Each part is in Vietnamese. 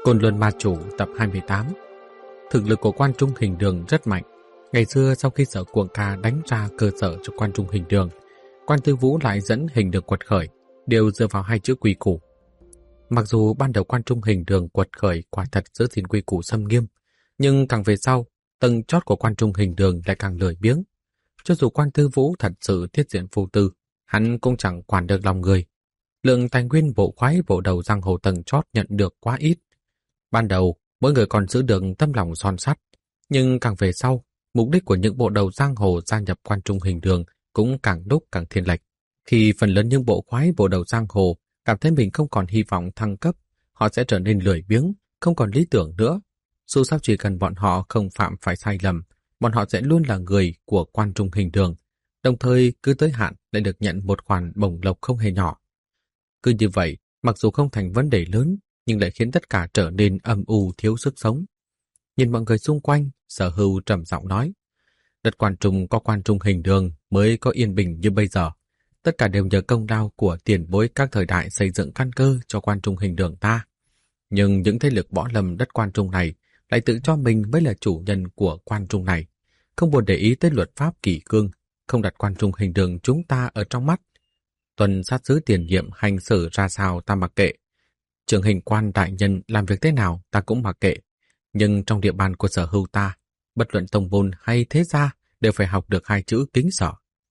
Côn Luân Ma Chủ tập 28. Thực lực của Quan Trung Hình Đường rất mạnh. Ngày xưa sau khi Sở Cuồng Ca đánh ra cơ sở cho Quan Trung Hình Đường, Quan Tư Vũ lại dẫn Hình Đường quật khởi, đều dựa vào hai chữ quy củ. Mặc dù ban đầu Quan Trung Hình Đường quật khởi quả thật giữ gìn quy củ xâm nghiêm, nhưng càng về sau, tầng chót của Quan Trung Hình Đường lại càng lười biếng. Cho dù Quan Tư Vũ thật sự thiết diện phu tư, hắn cũng chẳng quản được lòng người. Lượng tài nguyên bộ khoái bộ đầu giang hồ tầng chót nhận được quá ít. Ban đầu, mỗi người còn giữ được tâm lòng son sắt, nhưng càng về sau, mục đích của những bộ đầu giang hồ gia nhập Quan Trung Hình Đường cũng càng lúc càng thiên lệch. Khi phần lớn những bộ khoái bộ đầu giang hồ cảm thấy mình không còn hy vọng thăng cấp, họ sẽ trở nên lười biếng, không còn lý tưởng nữa. Dù sao chỉ cần bọn họ không phạm phải sai lầm, bọn họ sẽ luôn là người của Quan Trung Hình Đường, đồng thời cứ tới hạn lại được nhận một khoản bổng lộc không hề nhỏ. Cứ như vậy, mặc dù không thành vấn đề lớn, nhưng lại khiến tất cả trở nên âm u thiếu sức sống. Nhìn mọi người xung quanh, Sở Hưu trầm giọng nói, đất Quan Trung có Quan Trung Hình Đường mới có yên bình như bây giờ. Tất cả đều nhờ công lao của tiền bối các thời đại xây dựng căn cơ cho Quan Trung Hình Đường ta. Nhưng những thế lực võ lâm đất Quan Trung này lại tự cho mình mới là chủ nhân của Quan Trung này, không buồn để ý tới luật pháp kỷ cương, không đặt Quan Trung Hình Đường chúng ta ở trong mắt. Tuần sát sứ tiền nhiệm hành xử ra sao ta mặc kệ. Trưởng hình quan đại nhân làm việc thế nào ta cũng mặc kệ. Nhưng trong địa bàn của Sở Hưu ta, bất luận tông môn hay thế gia đều phải học được hai chữ kính sợ.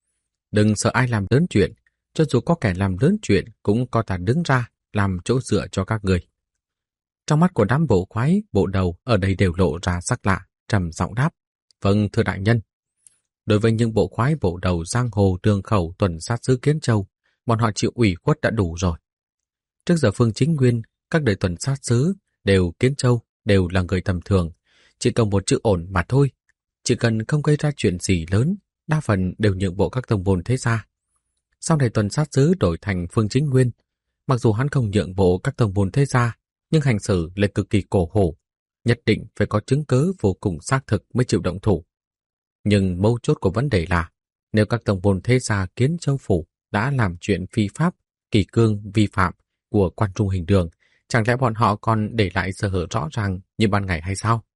Đừng sợ ai làm lớn chuyện, cho dù có kẻ làm lớn chuyện cũng có ta đứng ra làm chỗ dựa cho các người. Trong mắt của đám bộ khoái, bộ đầu ở đây đều lộ ra sắc lạ, trầm giọng đáp, vâng thưa đại nhân. Đối với những bộ khoái bộ đầu giang hồ đường khẩu tuần sát sứ Kiến Châu, bọn họ chịu ủy khuất đã đủ rồi. Trước giờ Phương Chính Nguyên, các đời tuần sát sứ đều Kiến Châu đều là người tầm thường, chỉ cần một chữ ổn mà thôi. Chỉ cần không gây ra chuyện gì lớn, đa phần đều nhượng bộ các tông môn thế gia. Sau này tuần sát sứ đổi thành Phương Chính Nguyên, mặc dù hắn không nhượng bộ các tông môn thế gia, nhưng hành xử lại cực kỳ cổ hủ, nhất định phải có chứng cớ vô cùng xác thực mới chịu động thủ. Nhưng mấu chốt của vấn đề là, nếu các tông môn thế gia Kiến Châu phủ đã làm chuyện phi pháp, kỷ cương vi phạm của Quan Trung Hình Đường, chẳng lẽ bọn họ còn để lại sơ hở rõ ràng như ban ngày hay sao?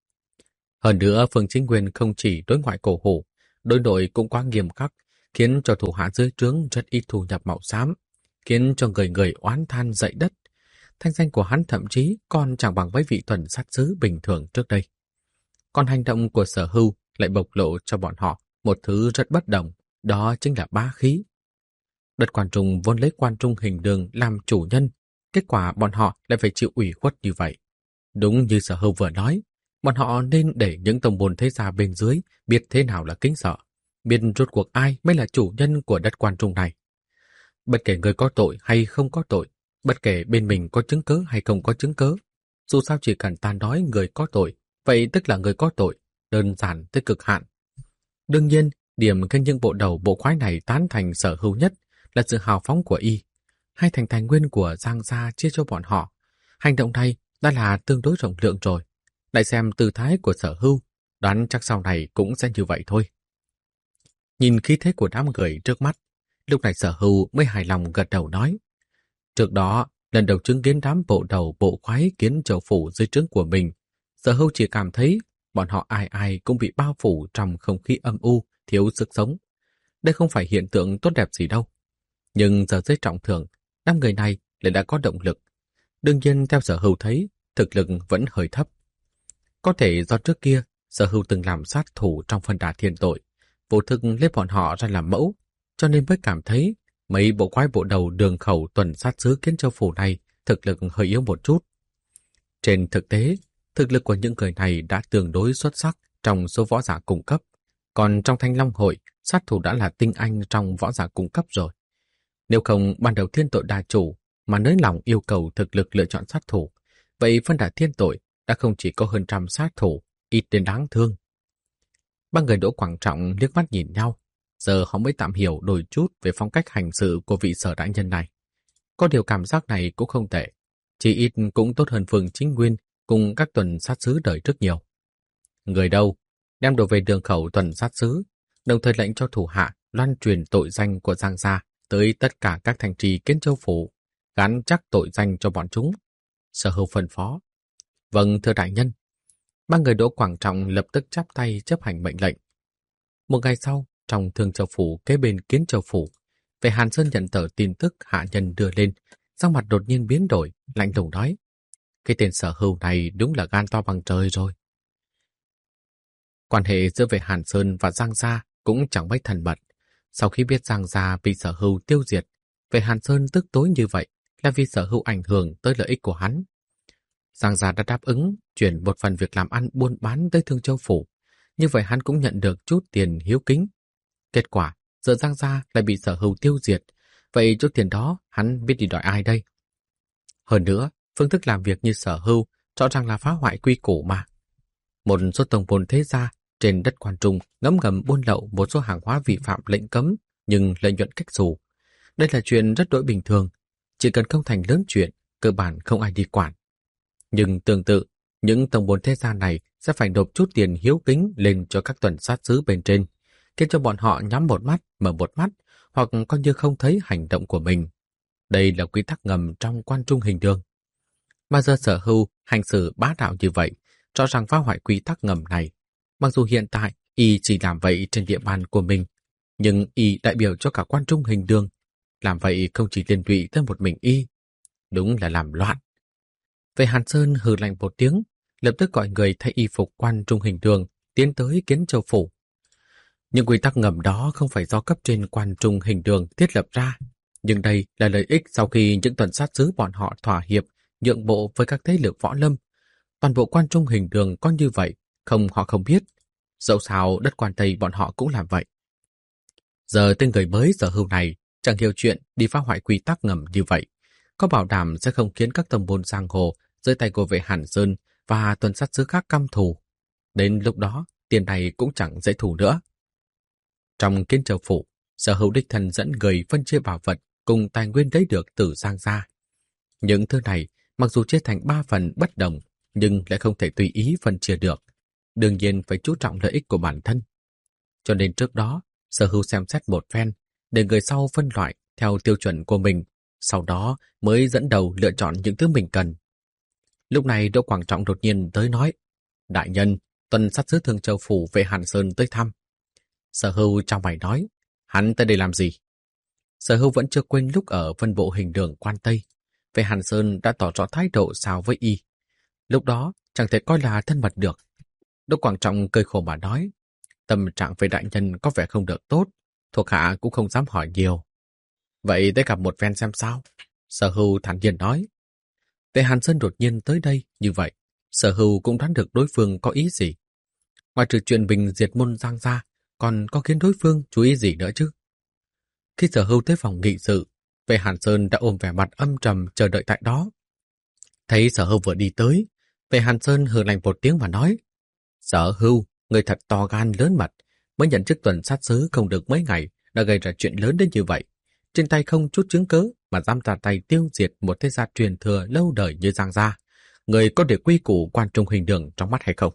Hơn nữa, Phương Chính Nguyên không chỉ đối ngoại cổ hủ, đối nội cũng quá nghiêm khắc, khiến cho thủ hạ dưới trướng rất ít thu nhập mạo xám, khiến cho người người oán than dậy đất. Thanh danh của hắn thậm chí còn chẳng bằng mấy vị tuần sát sứ bình thường trước đây. Còn hành động của Sở Hưu lại bộc lộ cho bọn họ một thứ rất bất đồng, đó chính là bá khí. Đất Quan Trung vốn lấy Quan Trung Hình Đường làm chủ nhân, kết quả bọn họ lại phải chịu ủy khuất như vậy. Đúng như Sở Hưu vừa nói, bọn họ nên để những tông môn thế gia bên dưới biết thế nào là kính sợ, biết rốt cuộc ai mới là chủ nhân của đất Quan Trung này. Bất kể người có tội hay không có tội, bất kể bên mình có chứng cớ hay không có chứng cớ, dù sao chỉ cần ta nói người có tội, vậy tức là người có tội, đơn giản tới cực hạn. Đương nhiên, điểm khiến những bộ đầu bộ khoái này tán thành Sở Hưu nhất là sự hào phóng của y. Hai thành tài nguyên của Giang gia chia cho bọn họ. Hành động này đã là tương đối rộng lượng rồi. Lại xem tư thái của Sở Hưu, đoán chắc sau này cũng sẽ như vậy thôi. Nhìn khí thế của đám người trước mắt, lúc này Sở Hưu mới hài lòng gật đầu nói. Trước đó, lần đầu chứng kiến đám bộ đầu bộ khoái Kiến Châu phủ dưới trướng của mình, Sở Hưu chỉ cảm thấy bọn họ ai ai cũng bị bao phủ trong không khí âm u, thiếu sức sống. Đây không phải hiện tượng tốt đẹp gì đâu. Nhưng giờ dưới trọng thưởng, đám người này lại đã có động lực. Đương nhiên theo Sở Hưu thấy, thực lực vẫn hơi thấp. Có thể do trước kia, Sở Hưu từng làm sát thủ trong phân đà thiên tội, vô thức lấy bọn họ ra làm mẫu, cho nên mới cảm thấy mấy bộ quái bộ đầu đường khẩu tuần sát sứ Kiến Châu phủ này thực lực hơi yếu một chút. Trên thực tế, thực lực của những người này đã tương đối xuất sắc trong số võ giả cung cấp, còn trong Thanh Long hội, sát thủ đã là tinh anh trong võ giả cung cấp rồi. Nếu không ban đầu thiên tội đà chủ mà nới lòng yêu cầu thực lực lựa chọn sát thủ, vậy phân đà thiên tội đã không chỉ có hơn trăm sát thủ, ít đến đáng thương. Ba người Đỗ Quảng Trọng liếc mắt nhìn nhau, giờ họ mới tạm hiểu đôi chút về phong cách hành sự của vị Sở đại nhân này. Có điều cảm giác này cũng không tệ, chỉ ít cũng tốt hơn Phương Chính Nguyên cùng các tuần sát sứ đời trước nhiều. Người đâu, đem đồ về đường khẩu tuần sát sứ, đồng thời lệnh cho thủ hạ loan truyền tội danh của Giang gia tới tất cả các thành trì Kiến Châu phủ, gắn chắc tội danh cho bọn chúng. Sở Hưu phân phó, Vâng, thưa đại nhân. Ba người Đỗ Quảng Trọng lập tức chắp tay chấp hành mệnh lệnh. Một ngày sau, trong Thương Châu Phủ kế bên Kiến Châu Phủ, Vệ Hàn Sơn nhận tờ tin tức hạ nhân đưa lên, sắc mặt đột nhiên biến đổi, lạnh lùng nói: cái tên Sở Hưu này đúng là gan to bằng trời rồi. Quan hệ giữa Vệ Hàn Sơn và Giang Gia cũng chẳng mấy thân mật. Sau khi biết Giang Gia bị Sở Hưu tiêu diệt, Vệ Hàn Sơn tức tối như vậy là vì Sở Hưu ảnh hưởng tới lợi ích của hắn. Giang Gia đã đáp ứng chuyển một phần việc làm ăn buôn bán tới Thương Châu Phủ, như vậy hắn cũng nhận được chút tiền hiếu kính. Kết quả, giờ Giang Gia lại bị Sở Hưu tiêu diệt, vậy chút tiền đó hắn biết đi đòi ai đây? Hơn nữa, phương thức làm việc như Sở Hưu rõ ràng là phá hoại quy củ mà. Một số tổng môn thế gia trên đất Quan Trung ngấm ngầm buôn lậu một số hàng hóa vi phạm lệnh cấm nhưng lợi nhuận cách xù. Đây là chuyện rất đối bình thường, chỉ cần không thành lớn chuyện, cơ bản không ai đi quản. Nhưng tương tự, những tổng môn thế gia này sẽ phải nộp chút tiền hiếu kính lên cho các tuần sát sứ bên trên, khiến cho bọn họ nhắm một mắt, mở một mắt, hoặc coi như không thấy hành động của mình. Đây là quy tắc ngầm trong Quan Trung Hình Đường. Mà giờ Sở Hưu hành xử bá đạo như vậy, rõ ràng phá hoại quy tắc ngầm này. Mặc dù hiện tại y chỉ làm vậy trên địa bàn của mình, nhưng y đại biểu cho cả Quan Trung Hình Đường. Làm vậy không chỉ liên lụy tới một mình y, đúng là làm loạn. Vệ Hàn Sơn hừ lạnh một tiếng, lập tức gọi người thay y phục Quan Trung Hình Đường tiến tới Kiến Châu Phủ. Những quy tắc ngầm đó không phải do cấp trên Quan Trung Hình Đường thiết lập ra, nhưng đây là lợi ích sau khi những tuần sát sứ bọn họ thỏa hiệp, nhượng bộ với các thế lực võ lâm. Toàn bộ Quan Trung Hình Đường có như vậy, không họ không biết. Dẫu sao đất Quan Tây bọn họ cũng làm vậy. Giờ tên người mới Sở Hưu này chẳng hiểu chuyện đi phá hoại quy tắc ngầm như vậy, có bảo đảm sẽ không khiến các tông môn giang hồ dưới tay của Vệ Hàn Sơn và tuần sát sứ khác căm thù. Đến lúc đó, tiền này cũng chẳng dễ thủ nữa. Trong Kiến Châu Phủ, Sở Hưu đích thân dẫn người phân chia bảo vật cùng tài nguyên lấy được từ Giang Gia. Những thứ này, mặc dù chia thành 3 phần bất đồng, nhưng lại không thể tùy ý phân chia được. Đương nhiên phải chú trọng lợi ích của bản thân. Cho nên trước đó, Sở Hưu xem xét một phen, để người sau phân loại theo tiêu chuẩn của mình, sau đó mới dẫn đầu lựa chọn những thứ mình cần. Lúc này Đỗ Quảng Trọng đột nhiên tới nói: đại nhân, tuần sát sứ Thương Châu Phủ Vệ Hàn Sơn tới thăm. Sở Hưu trong mày nói: hắn tới đây làm gì? Sở Hưu vẫn chưa quên lúc ở phân bộ Hình Đường Quan Tây, Vệ Hàn Sơn đã tỏ rõ thái độ sao với y. Lúc đó chẳng thể coi là thân mật được. Đỗ Quảng Trọng cười khổ mà nói: tâm trạng về đại nhân có vẻ không được tốt, thuộc hạ cũng không dám hỏi nhiều. Vậy tới gặp một phen xem sao? Sở Hưu thản nhiên nói. Vệ Hàn Sơn đột nhiên tới đây như vậy, Sở Hưu cũng đoán được đối phương có ý gì. Ngoài trừ chuyện bình diệt môn Giang Gia, còn có khiến đối phương chú ý gì nữa chứ? Khi Sở Hưu tới phòng nghị sự, Vệ Hàn Sơn đã ôm vẻ mặt âm trầm chờ đợi tại đó. Thấy Sở Hưu vừa đi tới, Vệ Hàn Sơn hừ lạnh một tiếng mà nói: Sở Hưu, người thật to gan lớn mật, mới nhận chức tuần sát sứ không được mấy ngày đã gây ra chuyện lớn đến như vậy. Trên tay không chút chứng cớ mà dám ra tay tiêu diệt một thế gia truyền thừa lâu đời như Giang Gia. Người có để quy củ Quan Trung Hình Đường trong mắt hay không?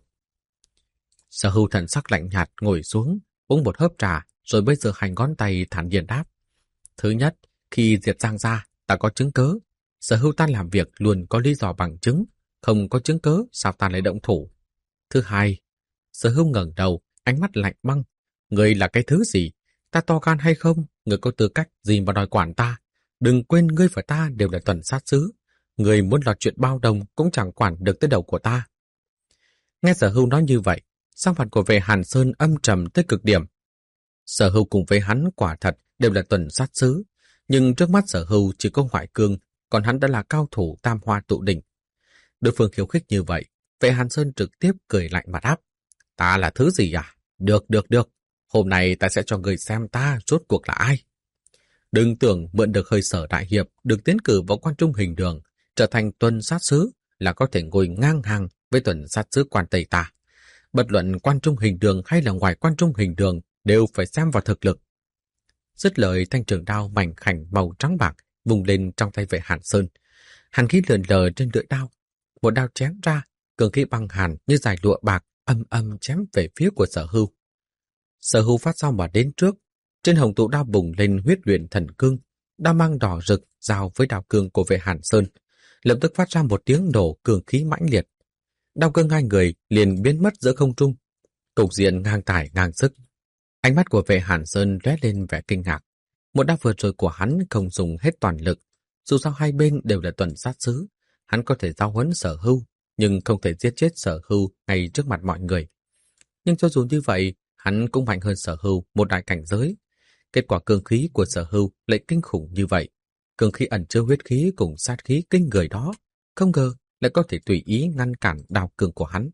Sở Hưu thần sắc lạnh nhạt ngồi xuống, uống một hớp trà, rồi bây giờ hành ngón tay thản nhiên đáp. Thứ nhất, khi diệt Giang Gia, ta có chứng cớ. Sở Hưu ta làm việc luôn có lý do bằng chứng, không có chứng cớ sao ta lại động thủ. Thứ hai, Sở Hưu ngẩng đầu, ánh mắt lạnh băng. Người là cái thứ gì? Ta to gan hay không? Người có tư cách gì mà đòi quản ta? Đừng quên ngươi và ta đều là tuần sát sứ. Người muốn lọt chuyện bao đồng cũng chẳng quản được tới đầu của ta. Nghe Sở Hưu nói như vậy, sắc mặt của Vệ Hàn Sơn âm trầm tới cực điểm. Sở Hưu cùng với hắn quả thật đều là tuần sát sứ, nhưng trước mắt Sở Hưu chỉ có Hoài Cương, còn hắn đã là cao thủ tam hoa tụ đỉnh. Đối phương khiêu khích như vậy, Vệ Hàn Sơn trực tiếp cười lạnh mà đáp. Ta là thứ gì à? Được. Hôm nay ta sẽ cho người xem ta rốt cuộc là ai. Đừng tưởng mượn được hơi sở đại hiệp được tiến cử vào Quan Trung Hình Đường, trở thành tuần sát sứ là có thể ngồi ngang hàng với tuần sát sứ Quan Tây ta. Bất luận Quan Trung Hình Đường hay là ngoài Quan Trung Hình Đường đều phải xem vào thực lực. Dứt lời, thanh trường đao mảnh khảnh màu trắng bạc vùng lên trong tay Vệ Hàn Sơn. Hàn khí lượn lờ trên lưỡi đao. Một đao chém ra, cường khí băng hàn như dải lụa bạc âm chém về phía của Sở Hưu. Sở Hưu phát sau mà đến trước. Trên hồng tụ đao bùng lên huyết luyện thần cương, đao mang đỏ rực giao với đao cương của Vệ Hàn Sơn, lập tức phát ra một tiếng nổ cường khí mãnh liệt. Đao cương hai người liền biến mất giữa không trung. Cục diện ngang tài ngang sức. Ánh mắt của vệ Hàn Sơn lóe lên vẻ kinh ngạc. Một đao vừa rồi của hắn không dùng hết toàn lực. Dù sao hai bên đều là tuần sát sứ, hắn có thể giao huấn Sở Hưu, nhưng không thể giết chết Sở Hưu ngay trước mặt mọi người. Nhưng cho dù như vậy, hắn cũng mạnh hơn Sở Hưu một đại cảnh giới. Kết quả cương khí của Sở Hưu lại kinh khủng như vậy. Cương khí ẩn chứa huyết khí cùng sát khí kinh người đó, không ngờ lại có thể tùy ý ngăn cản đao cương của hắn.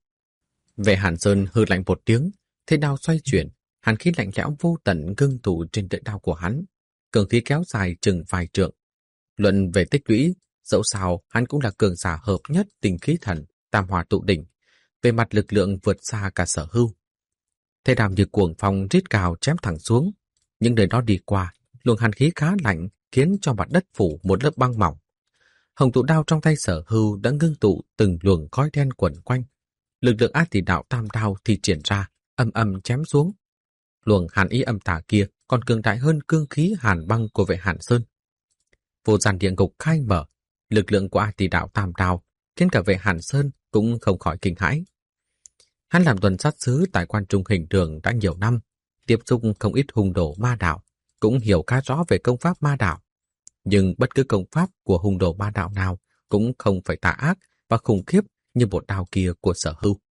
Vệ Hàn Sơn hừ lạnh một tiếng, thế đao xoay chuyển, hàn khí lạnh lẽo vô tận ngưng tụ trên lưỡi đao của hắn. Cương khí kéo dài chừng vài trượng. Luận về tích lũy, dẫu sao hắn cũng là cường giả hợp nhất tình khí thần, tam hòa tụ đỉnh. Về mặt lực lượng vượt xa cả Sở Hưu. Thế đao như cuồng phong rít gào chém thẳng xuống. Những nơi đó đi qua, luồng hàn khí khá lạnh khiến cho mặt đất phủ một lớp băng mỏng. Hồng tụ đao trong tay Sở Hưu đã ngưng tụ từng luồng khói đen quẩn quanh. Lực lượng ác tỷ đạo tam đao thì triển ra, âm âm chém xuống. Luồng hàn ý âm tà kia còn cường đại hơn cương khí hàn băng của vệ Hàn Sơn. Vô gian địa ngục khai mở, lực lượng của ác tỷ đạo tam đao khiến cả vệ Hàn Sơn cũng không khỏi kinh hãi. Hắn làm tuần sát sứ tại quan trung hình đường đã nhiều năm, tiếp xúc không ít hung đồ ma đạo, cũng hiểu khá rõ về công pháp ma đạo. Nhưng bất cứ công pháp của hung đồ ma đạo nào cũng không phải tà ác và khủng khiếp như một đao kia của Sở Hưu.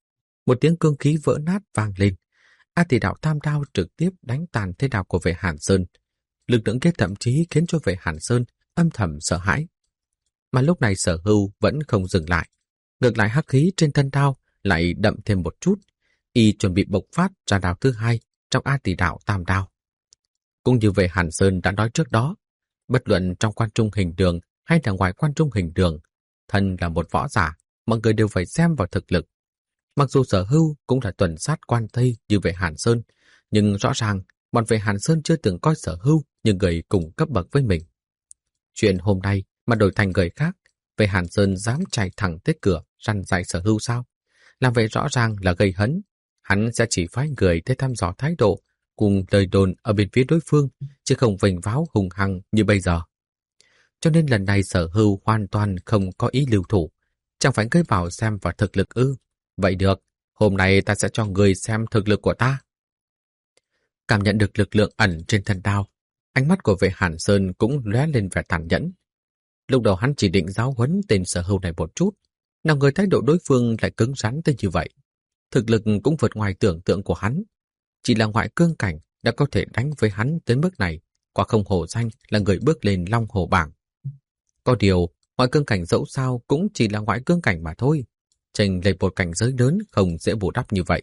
Một tiếng cương khí vỡ nát vang lên. A Tỷ đạo tam đao trực tiếp đánh tàn thế đao của vệ Hàn Sơn. Lực lượng kia thậm chí khiến cho vệ Hàn Sơn âm thầm sợ hãi. Mà lúc này Sở Hưu vẫn không dừng lại. Ngược lại hắc khí trên thân đao lại đậm thêm một chút. Y chuẩn bị bộc phát ra đao thứ hai trong A Tỷ đạo tam đao. Cũng như vệ Hàn Sơn đã nói trước đó, bất luận trong quan trung hình đường hay là ngoài quan trung hình đường, thân là một võ giả, mọi người đều phải xem vào thực lực. Mặc dù Sở Hưu cũng là tuần sát quan Tây như vệ Hàn Sơn, nhưng rõ ràng bọn vệ Hàn Sơn chưa từng coi Sở Hưu như người cùng cấp bậc với mình. Chuyện hôm nay mà đổi thành người khác, vệ Hàn Sơn dám chạy thẳng tới cửa răn dạy Sở Hưu sao? Làm vậy rõ ràng là gây hấn. Hắn sẽ chỉ phái người tới thăm dò thái độ cùng lời đồn ở bên phía đối phương, chứ không vênh váo hùng hăng như bây giờ. Cho nên lần này Sở Hưu hoàn toàn không có ý lưu thủ. Chẳng phải ngươi bảo xem vào thực lực ư? Vậy được, hôm nay ta sẽ cho ngươi xem thực lực của ta. Cảm nhận được lực lượng ẩn trên thân đao, ánh mắt của vệ Hàn Sơn cũng lóe lên vẻ tàn nhẫn. Lúc đầu hắn chỉ định giáo huấn tên Sở Hưu này một chút, nào ngờ thái độ đối phương lại cứng rắn tới như vậy. Thực lực cũng vượt ngoài tưởng tượng của hắn. Chỉ là ngoại cương cảnh đã có thể đánh với hắn tới mức này, quả không hổ danh là người bước lên Long Hồ bảng. Có điều, ngoại cương cảnh dẫu sao cũng chỉ là ngoại cương cảnh mà thôi. Chênh lệch một cảnh giới lớn không dễ bù đắp như vậy.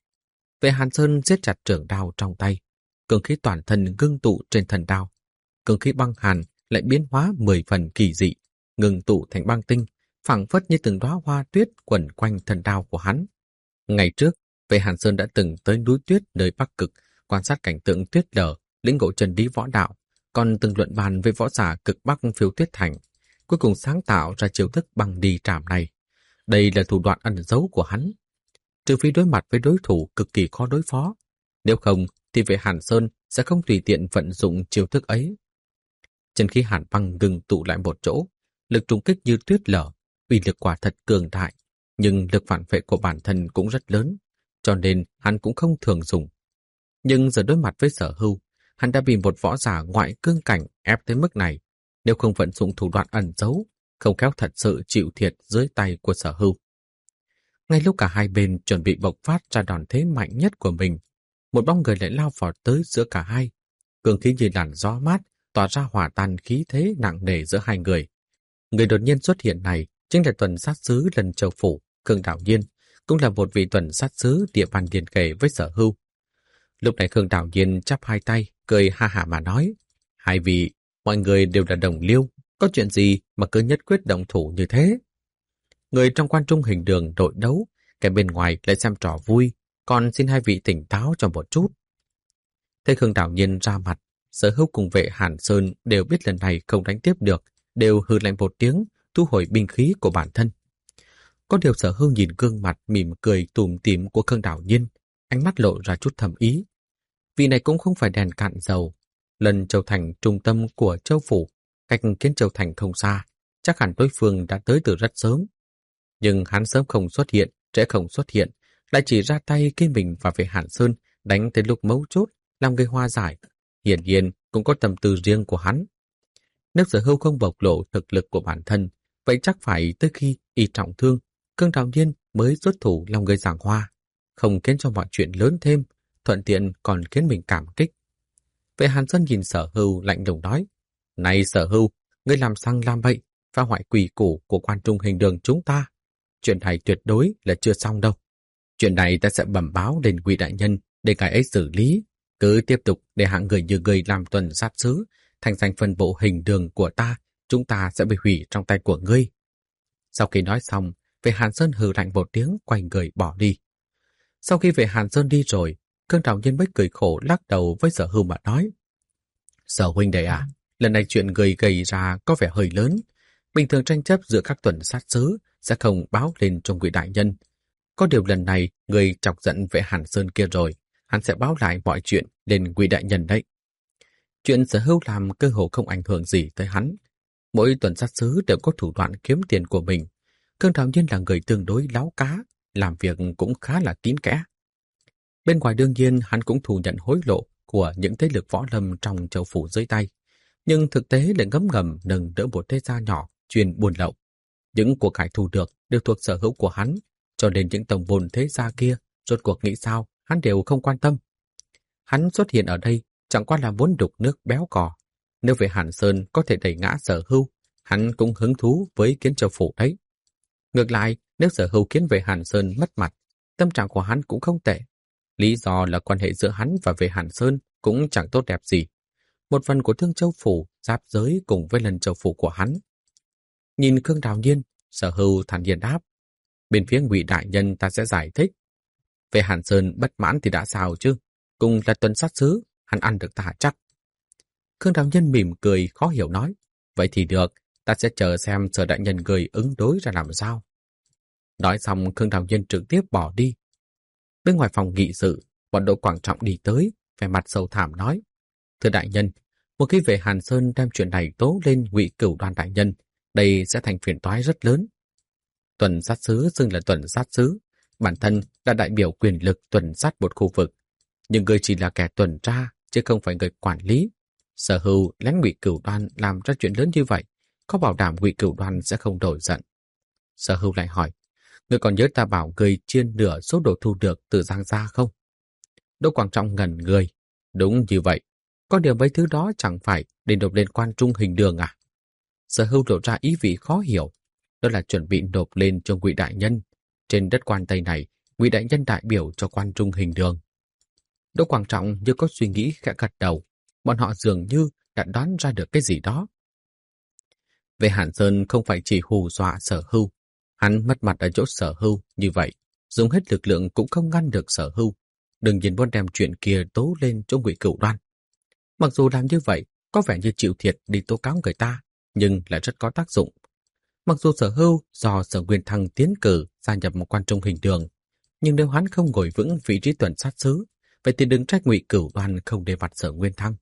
Vệ Hàn Sơn siết chặt trường đao trong tay, cương khí toàn thân ngưng tụ trên thân đao. Cương khí băng hàn lại biến hóa 10 phần kỳ dị, ngưng tụ thành băng tinh, phảng phất như từng đóa hoa tuyết quẩn quanh thân đao của hắn. Ngày trước, Vệ Hàn Sơn đã từng tới núi tuyết nơi Bắc Cực, quan sát cảnh tượng tuyết lở, lĩnh ngộ chân lý võ đạo, còn từng luận bàn với võ giả cực Bắc Phiêu Tuyết Thành, cuối cùng sáng tạo ra chiêu thức băng đi trảm này. Đây là thủ đoạn ẩn giấu của hắn. Trừ phi đối mặt với đối thủ cực kỳ khó đối phó, nếu không thì Vệ Hàn Sơn sẽ không tùy tiện vận dụng chiêu thức ấy. Chân khí hàn băng ngừng tụ lại một chỗ, lực trùng kích như tuyết lở, uy lực quả thật cường đại, nhưng lực phản vệ của bản thân cũng rất lớn, cho nên hắn cũng không thường dùng. Nhưng giờ đối mặt với Sở Hưu, hắn đã bị một võ giả ngoại cương cảnh ép tới mức này, nếu không vận dụng thủ đoạn ẩn giấu, không khéo thật sự chịu thiệt dưới tay của Sở Hưu. Ngay lúc cả hai bên chuẩn bị bộc phát ra đòn thế mạnh nhất của mình, một bóng người lại lao vào tới giữa cả hai. Cương khí như làn gió mát tỏa ra hòa tan khí thế nặng nề giữa hai người. Người đột nhiên xuất hiện này chính là tuần sát sứ Lân Châu Phủ, Khương Đảo Nhiên, cũng là một vị tuần sát sứ địa bàn liền kề với Sở Hưu. Lúc này Khương Đảo Nhiên chắp hai tay, cười ha hả mà nói: hai vị, mọi người đều là đồng liêu, có chuyện gì mà cứ nhất quyết động thủ như thế? Người trong quan trung hình đường đội đấu, kẻ bên ngoài lại xem trò vui, còn xin hai vị tỉnh táo cho một chút. Thấy Khương Đảo Nhiên ra mặt, Sở Hưu cùng Vệ Hàn Sơn đều biết lần này không đánh tiếp được, đều hừ lạnh một tiếng, thu hồi binh khí của bản thân. Có điều Sở Hưu nhìn gương mặt mỉm cười tủm tỉm của Khương Đảo Nhiên, ánh mắt lộ ra chút thầm ý. Vị này cũng không phải đèn cạn dầu. Lần Châu Thành trung tâm của Châu Phủ, cách Kiến Châu Thành không xa, chắc hẳn đối phương đã tới từ rất sớm. Nhưng hắn sớm không xuất hiện, trễ không xuất hiện, lại chỉ ra tay khi mình và Vệ Hàn Sơn đánh tới lúc mấu chốt, làm gây hoa giải. Hiển nhiên cũng có tâm tư riêng của hắn. Nếu Sở Hưu không bộc lộ thực lực của bản thân, vậy chắc phải tới khi y trọng thương, Cương Đào Nhiên mới xuất thủ làm gây giảng hoa, không khiến cho mọi chuyện lớn thêm, thuận tiện còn khiến mình cảm kích. Vệ Hàn Sơn nhìn Sở Hưu lạnh lùng nói, này Sở Hưu, ngươi làm xăng làm bậy, phá hoại quy củ của quan trung hình đường chúng ta. Chuyện này tuyệt đối là chưa xong đâu. Chuyện này ta sẽ bẩm báo lên Ngụy đại nhân để ngài ấy xử lý. Cứ tiếp tục để hạng người như ngươi làm tuần sát sứ, thành danh phân bộ hình đường của ta, chúng ta sẽ bị hủy trong tay của ngươi. Sau khi nói xong, Vệ Hàn Sơn hừ lạnh một tiếng, quay người bỏ đi. Sau khi Vệ Hàn Sơn đi rồi, Cương Đào Nhiên mới cười khổ lắc đầu với Sở Hưu mà nói, Sở huynh đệ à, lần này chuyện gây ra có vẻ hơi lớn. Bình thường tranh chấp giữa các tuần sát sứ sẽ không báo lên cho Ngụy đại nhân. Có điều lần này người chọc giận Vệ Hàn Sơn kia rồi, hắn sẽ báo lại mọi chuyện lên Ngụy đại nhân đấy. Chuyện Sở Hưu làm cơ hồ không ảnh hưởng gì tới hắn. Mỗi tuần sát sứ đều có thủ đoạn kiếm tiền của mình. Cương Đào Nhiên là người tương đối láo cá, làm việc cũng khá là kín kẽ. Bên ngoài đương nhiên hắn cũng thu nhận hối lộ của những thế lực võ lâm trong châu phủ dưới tay, nhưng thực tế lại ngấm ngầm nâng đỡ một thế gia nhỏ chuyên buôn lậu. Những của cải thu được đều thuộc sở hữu của hắn, cho nên những tổng bồn thế gia kia rốt cuộc nghĩ sao hắn đều không quan tâm. Hắn xuất hiện ở đây chẳng qua là muốn đục nước béo cò. Nếu về Hàn Sơn có thể đẩy ngã Sở Hưu, hắn cũng hứng thú với Kiến Châu phủ đấy. Ngược lại, nếu Sở Hưu khiến về Hàn Sơn mất mặt, tâm trạng của hắn cũng không tệ. Lý do là quan hệ giữa hắn và về Hàn Sơn cũng chẳng tốt đẹp gì. Một phần của Thương Châu phủ giáp giới cùng với Lân Châu phủ của hắn. Nhìn Cương Đào Nhiên, Sở Hưu thản nhiên đáp, bên phía Ngụy đại nhân ta sẽ giải thích. Về Hàn Sơn bất mãn thì đã sao chứ, cùng là tuần sát sứ, hắn ăn được ta chắc. Cương Đào Nhiên mỉm cười khó hiểu nói, vậy thì được, ta sẽ chờ xem Sở đại nhân gửi ứng đối ra làm sao. Nói xong, Cương Đào Nhiên trực tiếp bỏ đi. Bên ngoài phòng nghị sự, bọn Đỗ Quảng Trọng đi tới, vẻ mặt sầu thảm nói, thưa đại nhân, một khi về Hàn Sơn đem chuyện này tố lên Ngụy Cửu Đoan đại nhân, đây sẽ thành phiền toái rất lớn. Tuần sát sứ xưng là tuần sát sứ, bản thân là đại biểu quyền lực tuần sát một khu vực, nhưng người chỉ là kẻ tuần tra, chứ không phải người quản lý. Sở Hưu lén Ngụy Cửu Đoan làm ra chuyện lớn như vậy, có bảo đảm Ngụy Cửu Đoan sẽ không đổi giận. Sở Hưu lại hỏi, ngươi còn nhớ ta bảo ngươi chia nửa số đồ thu được từ Giang gia không? Đỗ Quảng Trọng ngẩn người, đúng như vậy, có điều mấy thứ đó chẳng phải để nộp lên quan trung hình đường à? Sở Hưu lộ ra ý vị khó hiểu, đó là chuẩn bị nộp lên cho Ngụy đại nhân. Trên đất quan Tây này, Ngụy đại nhân đại biểu cho quan trung hình đường. Đỗ Quảng Trọng như có suy nghĩ khẽ gật đầu, bọn họ dường như đã đoán ra được cái gì đó. Về Hàn Sơn không phải chỉ hù dọa Sở Hưu, hắn mất mặt ở chỗ Sở Hưu như vậy, dùng hết lực lượng cũng không ngăn được Sở Hưu, đừng nhìn muốn đem chuyện kia tố lên cho Ngụy Cửu Đoan. Mặc dù làm như vậy có vẻ như chịu thiệt đi tố cáo người ta, nhưng lại rất có tác dụng. Mặc dù Sở Hưu do Sở Nguyên Thăng tiến cử gia nhập một quan trung hình đường, nhưng nếu hắn không ngồi vững vị trí tuần sát sứ, vậy thì đừng trách Ngụy Cửu Đoan không đề bạt Sở Nguyên Thăng.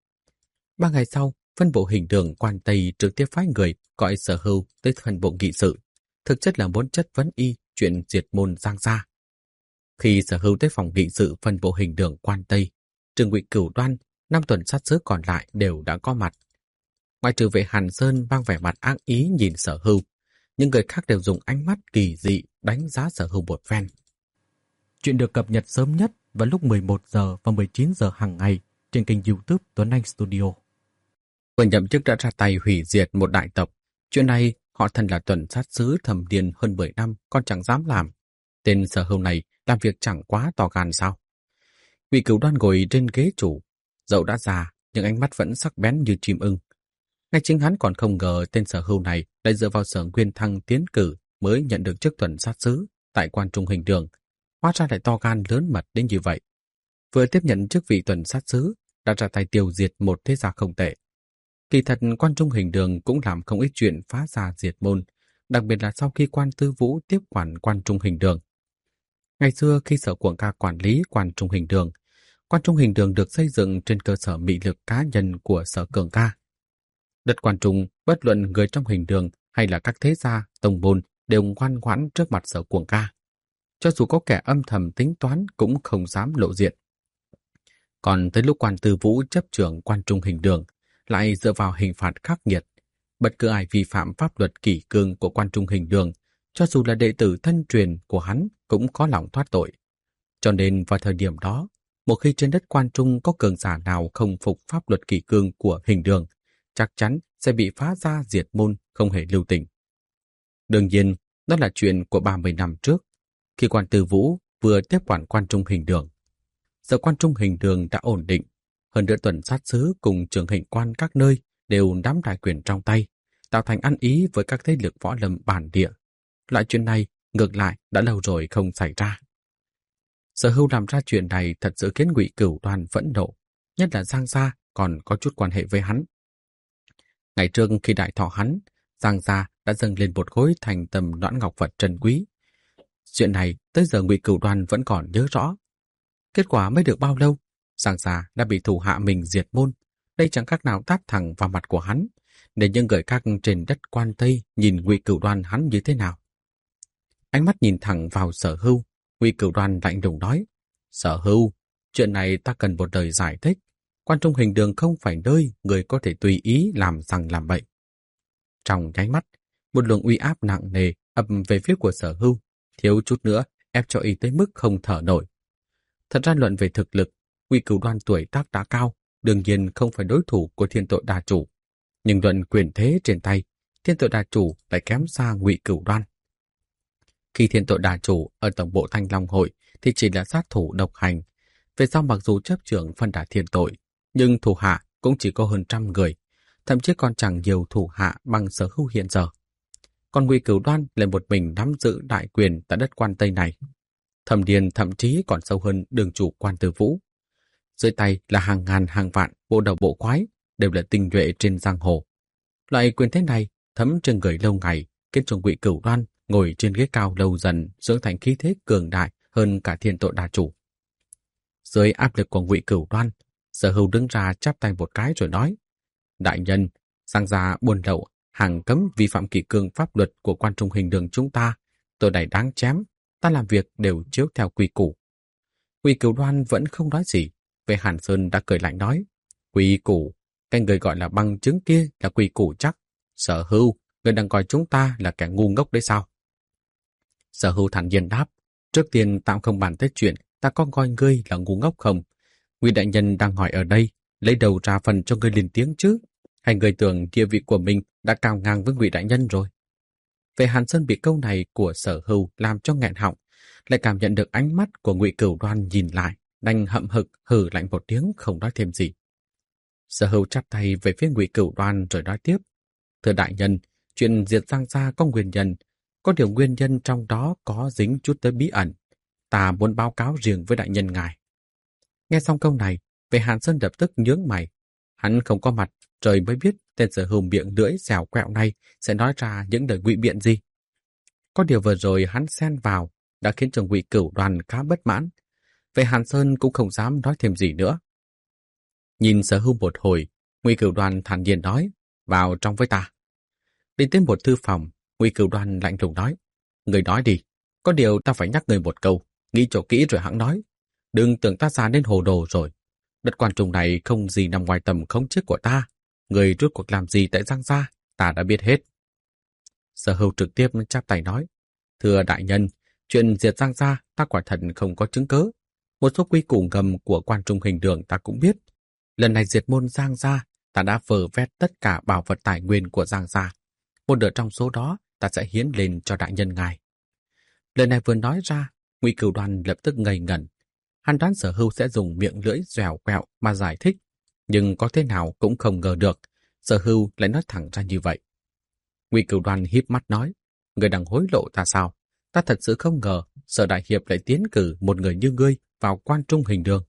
3 ngày sau, phân bộ hình đường quan Tây trực tiếp phái người gọi Sở Hưu tới phân bộ nghị sự, thực chất là muốn chất vấn y chuyện diệt môn Giang gia. Khi Sở Hưu tới phòng nghị sự phân bộ hình đường quan Tây, trừ Ngụy Cửu Đoan, 5 tuần sát sứ còn lại đều đã có mặt. Ngoại trừ Vệ Hàn Sơn mang vẻ mặt ác ý nhìn Sở Hưu, những người khác đều dùng ánh mắt kỳ dị đánh giá Sở Hưu một phen. Chuyện được cập nhật sớm nhất vào lúc 11 giờ và 19 giờ hàng ngày trên kênh YouTube Tuấn Anh Studio. Vừa nhậm chức đã ra tay hủy diệt một đại tộc. Chuyện này họ thân là tuần sát sứ thẩm điền hơn 10 năm còn chẳng dám làm. Tên Sở Hưu này làm việc chẳng quá to gan sao? Ngụy Cửu Đoan ngồi trên ghế chủ, dẫu đã già nhưng ánh mắt vẫn sắc bén như chim ưng. Ngay chính hắn còn không ngờ tên Sở Hưu này lại dựa vào Sở Nguyên Thăng tiến cử mới nhận được chức tuần sát sứ tại quan trung hình đường, hóa ra lại to gan lớn mật đến như vậy. Vừa tiếp nhận chức vị tuần sát sứ đã ra tay tiêu diệt một thế gia không tệ. Kỳ thật quan trung hình đường cũng làm không ít chuyện phá gia diệt môn, đặc biệt là sau khi quan Tư Vũ tiếp quản quan trung hình đường. Ngày xưa khi Sở Cuồng Ca quản lý quan trung hình đường được xây dựng trên cơ sở mị lực cá nhân của Sở Cường Ca. Đất quan trung, bất luận người trong hình đường hay là các thế gia, tông môn đều ngoan ngoãn trước mặt Sở Cuồng Ca. Cho dù có kẻ âm thầm tính toán cũng không dám lộ diện. Còn tới lúc Quan Tư Vũ chấp trưởng Quan Trung Hình Đường, lại dựa vào hình phạt khắc nghiệt. Bất cứ ai vi phạm pháp luật kỷ cương của Quan Trung Hình Đường, cho dù là đệ tử thân truyền của hắn cũng có lòng thoát tội. Cho nên vào thời điểm đó, một khi trên đất Quan Trung có cường giả nào không phục pháp luật kỷ cương của Hình Đường, chắc chắn sẽ bị phá gia diệt môn, không hề lưu tình. Đương nhiên, đó là chuyện của 30 năm trước, khi Quan Tư Vũ vừa tiếp quản Quan Trung Hình Đường. Giờ Quan Trung Hình Đường đã ổn định, hơn nữa tuần sát sứ cùng trưởng hình quan các nơi đều nắm đại quyền trong tay, tạo thành ăn ý với các thế lực võ lâm bản địa. Loại chuyện này ngược lại đã lâu rồi không xảy ra. Sở Hưu làm ra chuyện này thật sự khiến Ngụy Cửu Đoan phẫn nộ, nhất là Giang Gia còn có chút quan hệ với hắn. Ngày trước khi đại thọ hắn, Giang Gia đã dâng lên một khối thành tầm loãn ngọc vật trân quý. Chuyện này tới giờ Ngụy Cửu Đoan vẫn còn nhớ rõ. Kết quả mới được bao lâu, Giang Gia đã bị thủ hạ mình diệt môn. Đây chẳng khác nào tát thẳng vào mặt của hắn, để những người khác trên đất Quan Tây nhìn Ngụy Cửu Đoan hắn như thế nào. Ánh mắt nhìn thẳng vào Sở Hưu, Ngụy Cửu Đoan lạnh lùng nói: Sở Hưu, chuyện này ta cần một lời giải thích. Quan Trung Hình Đường không phải nơi người có thể tùy ý làm rằng làm bậy. Trong nháy mắt, một luồng uy áp nặng nề ập về phía của Sở Hưu, thiếu chút nữa ép cho y tới mức không thở nổi. Thật ra luận về thực lực, Ngụy Cửu Đoan tuổi tác đã cao, đương nhiên không phải đối thủ của Thiên Tội Đà Chủ. Nhưng luận quyền thế trên tay, Thiên Tội Đà Chủ lại kém xa Ngụy Cửu Đoan. Khi Thiên Tội Đà Chủ ở tổng bộ Thanh Long Hội thì chỉ là sát thủ độc hành. Về sau mặc dù chấp trưởng phân đà thiên tội, nhưng thủ hạ cũng chỉ có hơn 100 người, thậm chí còn chẳng nhiều thủ hạ bằng Sở Hưu hiện giờ. Còn Ngụy Cửu Đoan lại một mình nắm giữ đại quyền tại đất Quan Tây này. Thẩm Điền thậm chí còn sâu hơn đường chủ Quan Tư Vũ. Dưới tay là hàng ngàn hàng vạn bộ đầu bộ quái, đều là tinh nhuệ trên giang hồ. Loại quyền thế này thấm trên người lâu ngày, khiến cho Ngụy Cửu Đoan ngồi trên ghế cao lâu dần dưỡng thành khí thế cường đại hơn cả Thiên Tội Đà Chủ. Dưới áp lực của Ngụy Cửu Đoan, Sở Hưu đứng ra chắp tay một cái rồi nói: Đại nhân, Giang Gia buôn lậu, hàng cấm vi phạm kỷ cương pháp luật của Quan Trung Hình Đường chúng ta, tội này đáng chém, ta làm việc đều chiếu theo quy củ. Ngụy Cửu Đoan vẫn không nói gì, về Hàn Sơn đã cười lạnh nói: Quy củ, cái người gọi là bằng chứng kia là quy củ chắc. Sở Hưu, người đang coi chúng ta là kẻ ngu ngốc đấy sao? Sở Hưu thản nhiên đáp: Trước tiên tạm không bàn tới chuyện ta có coi ngươi là ngu ngốc không. Ngụy đại nhân đang hỏi ở đây, lấy đầu ra phần cho ngươi lên tiếng chứ? Hay người tưởng địa vị của mình đã cao ngang với Ngụy đại nhân rồi? Về Hàn Sơn bị câu này của Sở Hưu làm cho nghẹn họng, lại cảm nhận được ánh mắt của Ngụy Cửu Đoan nhìn lại, đành hậm hực hừ lạnh một tiếng không nói thêm gì. Sở Hưu chắp tay về phía Ngụy Cửu Đoan rồi nói tiếp: Thưa đại nhân, chuyện diệt Giang Gia có nguyên nhân, có điều nguyên nhân trong đó có dính chút tới bí ẩn. Ta muốn báo cáo riêng với đại nhân ngài. Nghe xong câu này, về Hàn Sơn lập tức nhướng mày. Hắn không có mặt, trời mới biết tên Sở Hưu miệng lưỡi dẻo quẹo này sẽ nói ra những lời ngụy biện gì. Có điều vừa rồi hắn xen vào đã khiến cho Ngụy Cửu Đoan khá bất mãn. Về Hàn Sơn cũng không dám nói thêm gì nữa. Nhìn Sở Hưu một hồi, Ngụy Cửu Đoan thản nhiên nói: Vào trong với ta. Đi tới một thư phòng, Ngụy Cửu Đoan lạnh lùng nói: Người nói đi, có điều ta phải nhắc người một câu, nghĩ cho kỹ rồi hẵng nói. Đừng tưởng ta già nên hồ đồ rồi. Đất Quan Trung này không gì nằm ngoài tầm khống chế của ta. Người rốt cuộc làm gì tại Giang Gia, ta đã biết hết. Sở Hưu trực tiếp chắp tay nói: Thưa đại nhân, chuyện diệt Giang Gia ta quả thật không có chứng cớ. Một số quy củ ngầm của Quan Trung Hình Đường ta cũng biết. Lần này diệt môn Giang Gia, ta đã vơ vét tất cả bảo vật tài nguyên của Giang Gia. Một nửa trong số đó ta sẽ hiến lên cho đại nhân ngài. Lời này vừa nói ra, Ngụy Cửu Đoan lập tức ngây ngẩn. Hắn đoán Sở Hưu sẽ dùng miệng lưỡi dẻo quẹo mà giải thích, nhưng có thế nào cũng không ngờ được Sở Hưu lại nói thẳng ra như vậy. Ngụy Cửu Đoan híp mắt nói: Người đang hối lộ ta sao? Ta thật sự không ngờ Sở đại hiệp lại tiến cử một người như ngươi vào Quan Trung Hình Đường.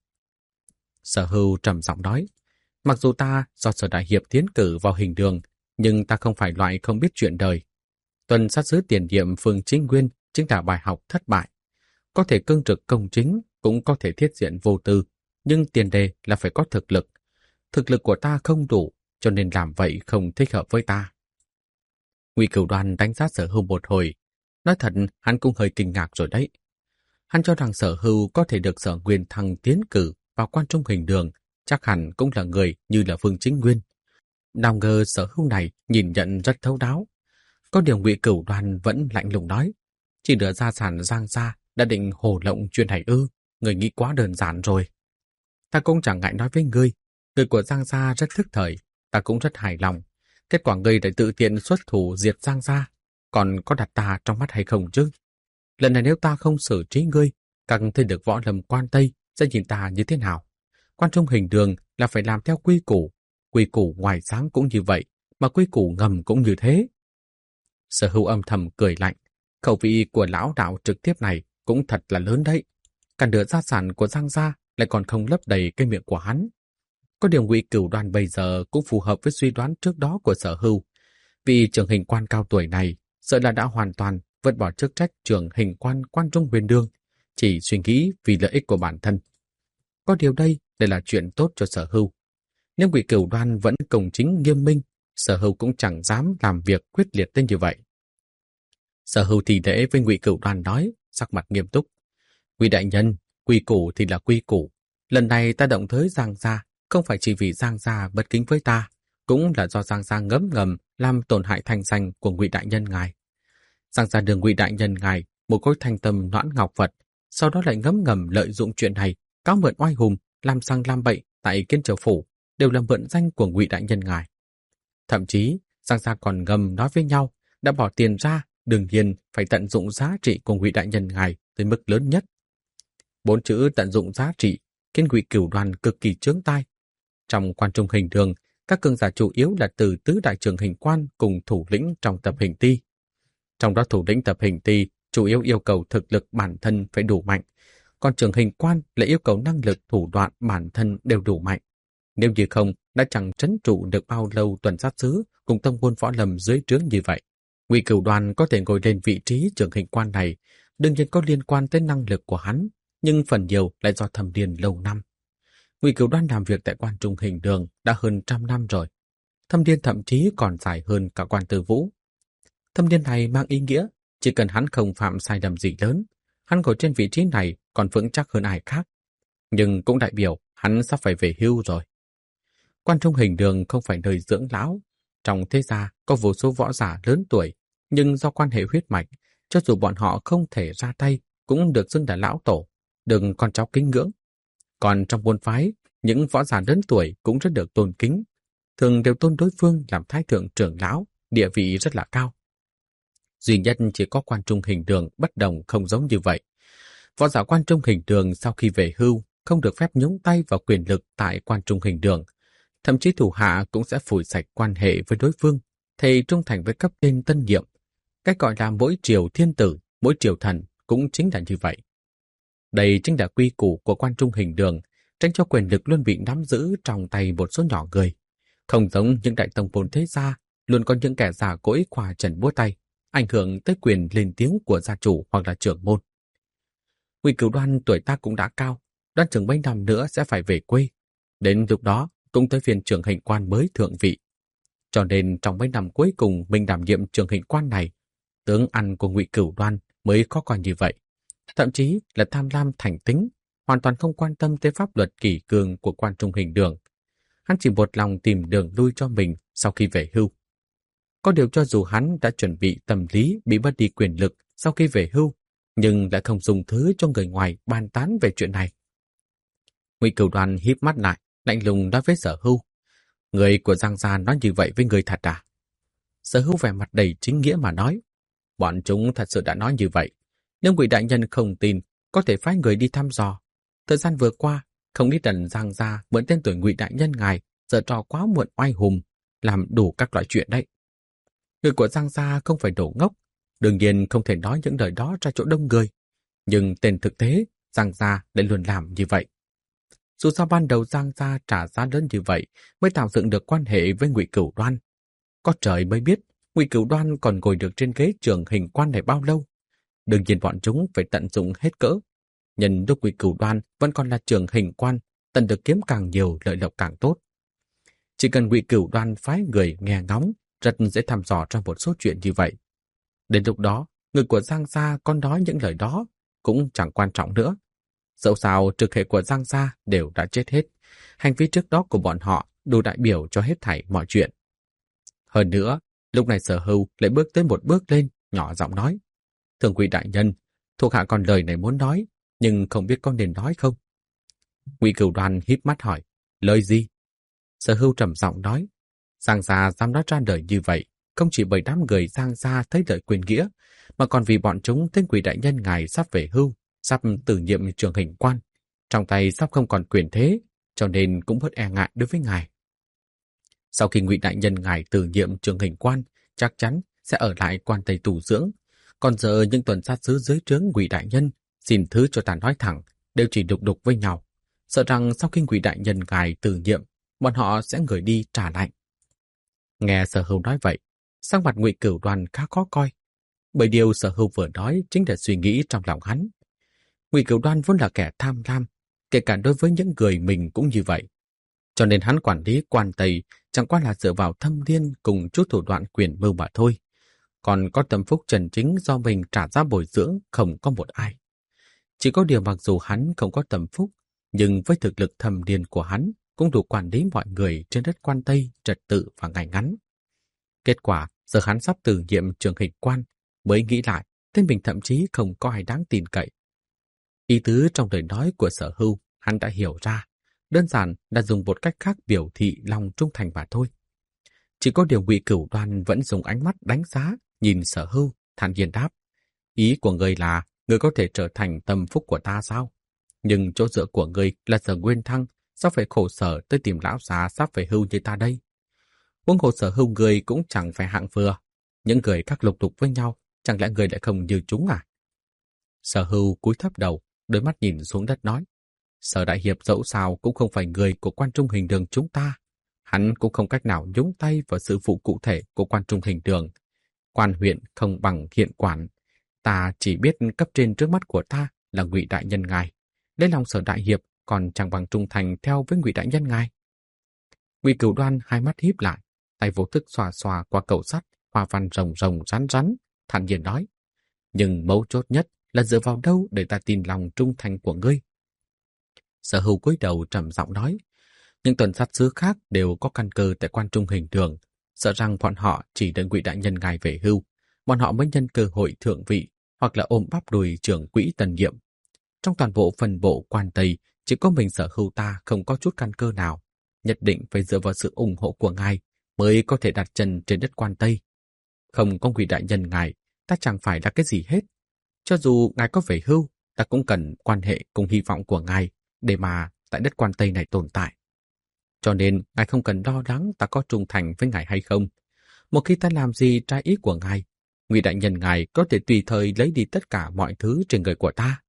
Sở Hưu trầm giọng nói: Mặc dù ta do Sở đại hiệp tiến cử vào Hình Đường, nhưng ta không phải loại không biết chuyện đời. Tuần sát sứ tiền nhiệm Phương Chính Nguyên chính là bài học thất bại. Có thể cương trực công chính, cũng có thể thiết diện vô tư, nhưng tiền đề là phải có thực lực. Thực lực của ta không đủ, cho nên làm vậy không thích hợp với ta. Ngụy Cửu Đoan đánh giá Sở Hưu một hồi, Nói thật, hắn cũng hơi kinh ngạc rồi đấy. Hắn cho rằng Sở Hưu có thể được Sở Nguyên Thăng tiến cử vào quan trung hình đường, chắc hẳn cũng là người như là Vương Chính Nguyên. Nào ngờ Sở Hưu này nhìn nhận rất thấu đáo. Có điều Ngụy Cửu Đoan vẫn lạnh lùng nói, chỉ nửa gia sản Giang gia đã định hồ lộng chuyện này ư, người nghĩ quá đơn giản rồi. Ta cũng chẳng ngại nói với ngươi, người của Giang gia rất thức thời, ta cũng rất hài lòng. Kết quả ngươi lại tự tiện xuất thủ diệt Giang gia, còn có đặt ta trong mắt hay không chứ? Lần này nếu ta không xử trí ngươi, các thế lực võ lâm quan Tây sẽ nhìn ta như thế nào? Quan trung hình đường là phải làm theo quy củ ngoài sáng cũng như vậy, mà quy củ ngầm cũng như thế. Sở Hưu âm thầm cười lạnh, khẩu vị của lão đạo trực tiếp này cũng thật là lớn đấy. Cả nửa gia sản của Giang gia lại còn không lấp đầy cái miệng của hắn. Có điều Ngụy Cửu Đoan bây giờ cũng phù hợp với suy đoán trước đó của Sở Hưu. Vì trưởng hình quan cao tuổi này sợ là đã hoàn toàn vứt bỏ chức trách trưởng hình quan quan trung huyền đương, chỉ suy nghĩ vì lợi ích của bản thân. Có điều đây là chuyện tốt cho Sở Hưu. Nếu Ngụy Cửu Đoan vẫn công chính nghiêm minh, Sở Hưu cũng chẳng dám làm việc quyết liệt đến như vậy. Sở Hưu thì lễ với Ngụy Cửu Đoan nói, sắc mặt nghiêm túc: Ngụy đại nhân, quy củ thì là quy củ. Lần này ta động tới Giang gia, không phải chỉ vì Giang gia bất kính với ta, cũng là do Giang gia ngấm ngầm làm tổn hại thanh danh của Ngụy đại nhân ngài. Giang gia đường Ngụy đại nhân ngài một khối thanh tâm noãn ngọc Phật, sau đó lại ngấm ngầm lợi dụng chuyện này, cáo mượn oai hùng, làm sang làm bậy tại Kiên Châu phủ, đều là mượn danh của Ngụy đại nhân ngài. Thậm chí, Giang gia còn ngầm nói với nhau, đã bỏ tiền ra, đương nhiên phải tận dụng giá trị của Ngụy đại nhân ngài tới mức lớn nhất. 4 chữ tận dụng giá trị khiến Ngụy Cửu Đoan cực kỳ chướng tai. Trong quan trung hình đường, các cường giả chủ yếu là từ tứ đại trưởng hình quan cùng thủ lĩnh trong tập hình ti. Trong đó thủ lĩnh tập hình ti chủ yếu yêu cầu thực lực bản thân phải đủ mạnh, còn trưởng hình quan lại yêu cầu năng lực thủ đoạn bản thân đều đủ mạnh. Nếu như không, đã chẳng trấn trụ được bao lâu tuần sát sứ cùng tông môn võ lâm dưới trướng như vậy. Ngụy Cửu Đoan có thể ngồi lên vị trí trưởng hình quan này, đương nhiên có liên quan tới năng lực của hắn, nhưng phần nhiều lại do thâm niên lâu năm. Ngụy Cửu Đoan làm việc tại quan trung hình đường đã hơn 100 năm rồi. Thâm niên thậm chí còn dài hơn cả Quan Tư Vũ. Thâm niên này mang ý nghĩa chỉ cần hắn không phạm sai lầm gì lớn, hắn ngồi trên vị trí này còn vững chắc hơn ai khác. Nhưng cũng đại biểu hắn sắp phải về hưu rồi. Quan trung hình đường không phải nơi dưỡng lão. Trong thế gia có vô số võ giả lớn tuổi, nhưng do quan hệ huyết mạch, cho dù bọn họ không thể ra tay, cũng được xưng là lão tổ, được con cháu kính ngưỡng. Còn trong môn phái, những võ giả lớn tuổi cũng rất được tôn kính, thường đều tôn đối phương làm thái thượng trưởng lão, địa vị rất là cao. Duy nhất chỉ có quan trung hình đường bất đồng không giống như vậy. Võ giả quan trung hình đường sau khi về hưu không được phép nhúng tay vào quyền lực tại quan trung hình đường, thậm chí thủ hạ cũng sẽ phủi sạch quan hệ với đối phương, thề trung thành với cấp trên tân nhiệm. Cách gọi là mỗi triều thiên tử, mỗi triều thần cũng chính là như vậy. Đây chính là quy củ của quan trung hình đường, tránh cho quyền lực luôn bị nắm giữ trong tay một số nhỏ người. Không giống những đại tông môn thế gia, luôn có những kẻ giả cỗi khoa trần búa tay, ảnh hưởng tới quyền lên tiếng của gia chủ hoặc là trưởng môn. Ngụy Cửu Đoan tuổi tác cũng đã cao, đoán chừng mấy năm nữa sẽ phải về quê. Đến lúc đó cũng tới phiên trưởng hình quan mới thượng vị. Cho nên trong mấy năm cuối cùng mình đảm nhiệm trưởng hình quan này, tướng ăn của Ngụy Cửu Đoan mới có coi như vậy. Thậm chí là tham lam thành tính, hoàn toàn không quan tâm tới pháp luật kỷ cương của quan trung hình đường. Hắn chỉ một lòng tìm đường lui cho mình sau khi về hưu. Có điều cho dù hắn đã chuẩn bị tâm lý bị mất đi quyền lực sau khi về hưu, nhưng lại không dùng thứ cho người ngoài bàn tán về chuyện này. Ngụy Cửu Đoan híp mắt lại, lạnh lùng nói với Sở Hưu: Người của Giang gia nói như vậy với người thật à? Sở Hưu vẻ mặt đầy chính nghĩa mà nói: Bọn chúng thật sự đã nói như vậy. Nếu Ngụy đại nhân không tin, có thể phái người đi thăm dò. Thời gian vừa qua, không ít lần Giang gia mượn tên tuổi Ngụy đại nhân ngài giở trò quá muộn oai hùng, làm đủ các loại chuyện đấy. Người của Giang gia không phải đồ ngốc, đương nhiên không thể nói những lời đó ra chỗ đông người. Nhưng tên thực tế, Giang gia lại luôn làm như vậy. Dù sao ban đầu Giang gia trả giá lớn như vậy mới tạo dựng được quan hệ với Ngụy Cửu Đoan. Có trời mới biết Ngụy Cửu Đoan còn ngồi được trên ghế trưởng hình quan này bao lâu. Đương nhiên bọn chúng phải tận dụng hết cỡ. Nhân lúc Ngụy Cửu Đoan vẫn còn là trưởng hình quan, tận được kiếm càng nhiều lợi lộc càng tốt. Chỉ cần Ngụy Cửu Đoan phái người nghe ngóng, rất dễ thăm dò trong một số chuyện như vậy. Đến lúc đó, Người của Giang gia có nói những lời đó cũng chẳng quan trọng nữa. Dẫu sao trực hệ của Giang gia đều đã chết hết. Hành vi trước đó của bọn họ đủ đại biểu cho hết thảy mọi chuyện. Hơn nữa, lúc này Sở Hưu lại bước tới một bước lên, nhỏ giọng nói: Thượng quý đại nhân, thuộc hạ còn lời này muốn nói, nhưng không biết có nên nói không? Ngụy Cửu Đoan híp mắt hỏi: lời gì? Sở Hưu trầm giọng nói: Giang gia dám nói ra lời như vậy, không chỉ bởi đám người Giang gia thấy lợi quyền nghĩa, mà còn vì bọn chúng tên Quỷ đại nhân ngài sắp về hưu, sắp từ nhiệm trường hình quan, trong tay sắp không còn quyền thế, cho nên cũng bớt e ngại đối với ngài. Sau khi Ngụy đại nhân ngài từ nhiệm trường hình quan, chắc chắn sẽ ở lại quan Tây tù dưỡng. Còn giờ những tuần sát sứ dưới trướng Ngụy đại nhân, xin thứ cho ta nói thẳng, đều chỉ đục đục với nhau. Sợ rằng sau khi Ngụy đại nhân ngài từ nhiệm, bọn họ sẽ gửi đi trả lại. Nghe Sở Hưu nói vậy, sắc mặt Ngụy Cửu Đoan khá khó coi, bởi điều Sở Hưu vừa nói chính là suy nghĩ trong lòng hắn. Ngụy Cửu Đoan vốn là kẻ tham lam, kể cả đối với những người mình cũng như vậy. Cho nên hắn quản lý quan Tây chẳng qua là dựa vào thâm liên cùng chút thủ đoạn quyền mưu mà thôi. Còn có tâm phúc trần chính do mình trả giá bồi dưỡng không có một ai. Chỉ có điều mặc dù hắn không có tâm phúc, nhưng với thực lực thâm liên của hắn cũng đủ quản lý mọi người trên đất quan Tây trật tự và ngày ngắn. Kết quả, giờ hắn sắp từ nhiệm trường hình quan, mới nghĩ lại, tên mình thậm chí không có ai đáng tin cậy. Ý tứ trong lời nói của Sở Hưu, hắn đã hiểu ra, đơn giản là dùng một cách khác biểu thị lòng trung thành mà thôi. Chỉ có điều Ngụy Cửu Đoan vẫn dùng ánh mắt đánh giá, nhìn Sở Hưu, thản nhiên đáp: Ý của ngươi là, ngươi có thể trở thành tâm phúc của ta sao? Nhưng chỗ dựa của ngươi là Sở Nguyên Thăng, sao phải khổ sở tới tìm lão già sắp về hưu như ta đây? Huống hồ Sở Hưu ngươi cũng chẳng phải hạng vừa. Những người các lục đục với nhau, chẳng lẽ ngươi lại không như chúng à? Sở Hưu cúi thấp đầu, đôi mắt nhìn xuống đất nói: Sở đại hiệp dẫu sao cũng không phải người của quan trung hình đường chúng ta. Hắn cũng không cách nào nhúng tay vào sự vụ cụ thể của quan trung hình đường. Quan huyện không bằng hiện quản. Ta chỉ biết cấp trên trước mắt của ta là Ngụy đại nhân ngài. Lấy lòng Sở đại hiệp còn chẳng bằng trung thành theo với Ngụy đại nhân ngài. Ngụy Cửu Đoan hai mắt híp lại, tay vô thức xòa xòa qua cầu sắt, hoa văn rồng rồng rắn rắn, thản nhiên nói: Nhưng mấu chốt nhất là dựa vào đâu để ta tin lòng trung thành của ngươi? Sở Hưu cúi đầu trầm giọng nói: Những tuần sát sứ khác đều có căn cơ tại quan trung hình đường, sợ rằng bọn họ chỉ đợi Ngụy đại nhân ngài về hưu, bọn họ mới nhân cơ hội thượng vị hoặc là ôm bắp đùi trưởng quỹ tần nhiệm. Trong toàn bộ phần bộ quan Tây, chỉ có mình Sở Hưu ta không có chút căn cơ nào, nhất định phải dựa vào sự ủng hộ của ngài mới có thể đặt chân trên đất quan Tây. Không có Ngụy đại nhân ngài, ta chẳng phải là cái gì hết. Cho dù ngài có về hưu, ta cũng cần quan hệ cùng hy vọng của ngài để mà tại đất quan Tây này tồn tại. Cho nên ngài không cần lo lắng ta có trung thành với ngài hay không. Một khi ta làm gì trái ý của ngài, Ngụy đại nhân ngài có thể tùy thời lấy đi tất cả mọi thứ trên người của ta.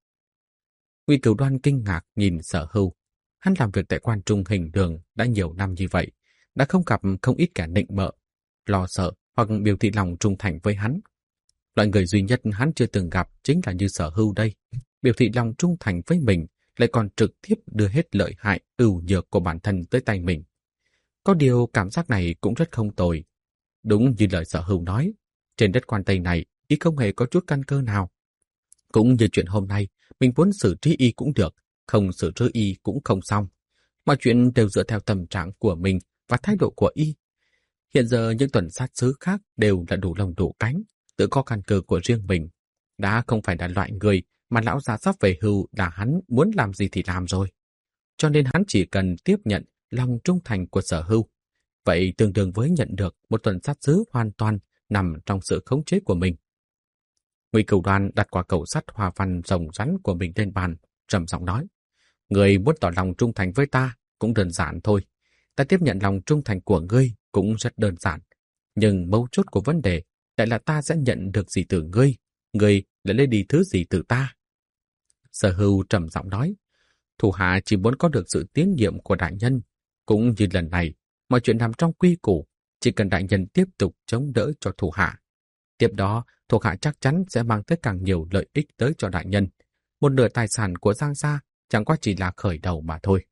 Ngụy Cửu Đoan kinh ngạc nhìn Sở Hưu. Hắn làm việc tại quan trung hình đường đã nhiều năm như vậy, đã không gặp không ít kẻ nịnh bợ, lo sợ hoặc biểu thị lòng trung thành với hắn. Loại người duy nhất hắn chưa từng gặp chính là như Sở Hưu đây, biểu thị lòng trung thành với mình, lại còn trực tiếp đưa hết lợi hại ưu nhược của bản thân tới tay mình. Có điều cảm giác này cũng rất không tồi. Đúng như lời Sở Hưu nói, trên đất quan Tây này y không hề có chút căn cơ nào. Cũng như chuyện hôm nay, mình muốn xử trí y cũng được, không xử trí y cũng không xong. Mọi chuyện đều dựa theo tâm trạng của mình và thái độ của y. Hiện giờ những tuần sát sứ khác đều là đủ lông đủ cánh, tự có căn cơ của riêng mình. Đã không phải là loại người mà lão già sắp về hưu là hắn muốn làm gì thì làm rồi. Cho nên hắn chỉ cần tiếp nhận lòng trung thành của Sở Hưu. Vậy tương đương với nhận được một tuần sát sứ hoàn toàn nằm trong sự khống chế của mình. Ngụy Cửu Đoan đặt quả cầu sắt hoa văn rồng rắn của mình lên bàn, trầm giọng nói: Người muốn tỏ lòng trung thành với ta cũng đơn giản thôi. Ta tiếp nhận lòng trung thành của ngươi cũng rất đơn giản. Nhưng mấu chốt của vấn đề lại là ta sẽ nhận được gì từ ngươi, ngươi lại lấy đi thứ gì từ ta. Sở Hưu trầm giọng nói: Thủ hạ chỉ muốn có được sự tín nhiệm của đại nhân. Cũng như lần này, mọi chuyện nằm trong quy củ, chỉ cần đại nhân tiếp tục chống đỡ cho thủ hạ. Tiếp đó, thuộc hạ chắc chắn sẽ mang tới càng nhiều lợi ích tới cho đại nhân. Một nửa tài sản của Giang gia chẳng qua chỉ là khởi đầu mà thôi.